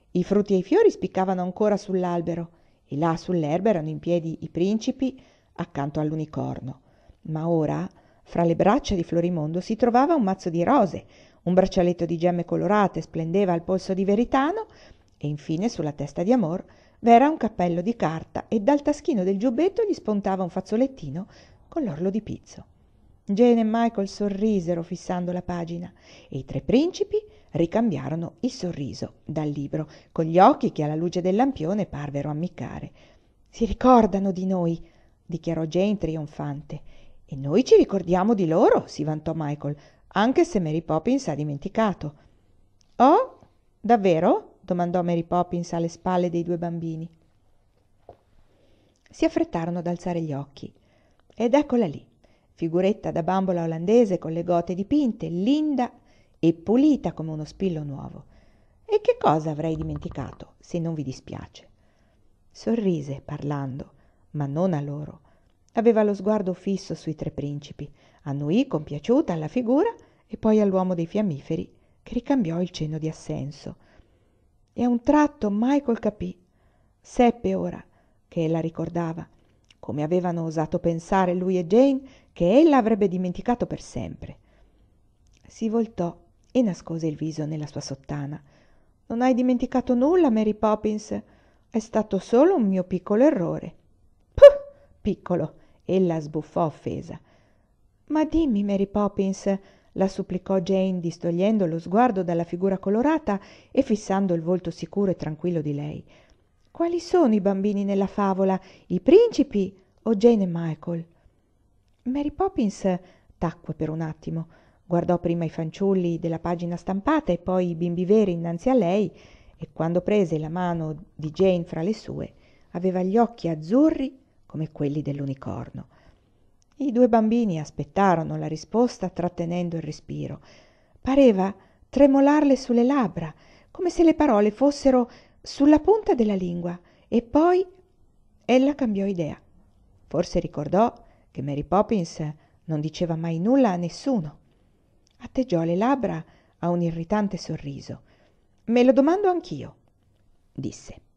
I frutti e i fiori spiccavano ancora sull'albero e là sull'erba erano in piedi i principi accanto all'unicorno. Ma ora, fra le braccia di Florimondo, si trovava un mazzo di rose, un braccialetto di gemme colorate splendeva al polso di Veritano e infine sulla testa di Amor v'era un cappello di carta e dal taschino del giubbetto gli spuntava un fazzolettino con l'orlo di pizzo. Jane e Michael sorrisero fissando la pagina e i tre principi ricambiarono il sorriso dal libro, con gli occhi che alla luce del lampione parvero ammiccare. «Si ricordano di noi», dichiarò Jane trionfante. «E noi ci ricordiamo di loro», si vantò Michael, «anche se Mary Poppins ha dimenticato». «Oh, davvero?» domandò Mary Poppins alle spalle dei due bambini. Si affrettarono ad alzare gli occhi. Ed eccola lì, figuretta da bambola olandese con le gote dipinte, linda e pulita come uno spillo nuovo. «E che cosa avrei dimenticato, se non vi dispiace?» Sorrise parlando, ma non a loro. Aveva lo sguardo fisso sui tre principi, annuì compiaciuta alla figura e poi all'uomo dei fiammiferi, che ricambiò il cenno di assenso. E a un tratto Michael capì, seppe ora che ella ricordava, come avevano osato pensare lui e Jane, che ella avrebbe dimenticato per sempre. Si voltò e nascose il viso nella sua sottana. «Non hai dimenticato nulla, Mary Poppins? È stato solo un mio piccolo errore». «Puh, piccolo!» ella sbuffò offesa. «Ma dimmi, Mary Poppins», la supplicò Jane distogliendo lo sguardo dalla figura colorata e fissando il volto sicuro e tranquillo di lei. «Quali sono i bambini nella favola, i principi o Jane e Michael?» Mary Poppins tacque per un attimo, guardò prima i fanciulli della pagina stampata e poi i bimbi veri innanzi a lei e quando prese la mano di Jane fra le sue aveva gli occhi azzurri come quelli dell'unicorno. I due bambini aspettarono la risposta trattenendo il respiro. Pareva tremolarle sulle labbra, come se le parole fossero sulla punta della lingua, e poi ella cambiò idea. Forse ricordò che Mary Poppins non diceva mai nulla a nessuno. Atteggiò le labbra a un irritante sorriso. «Me lo domando anch'io», disse.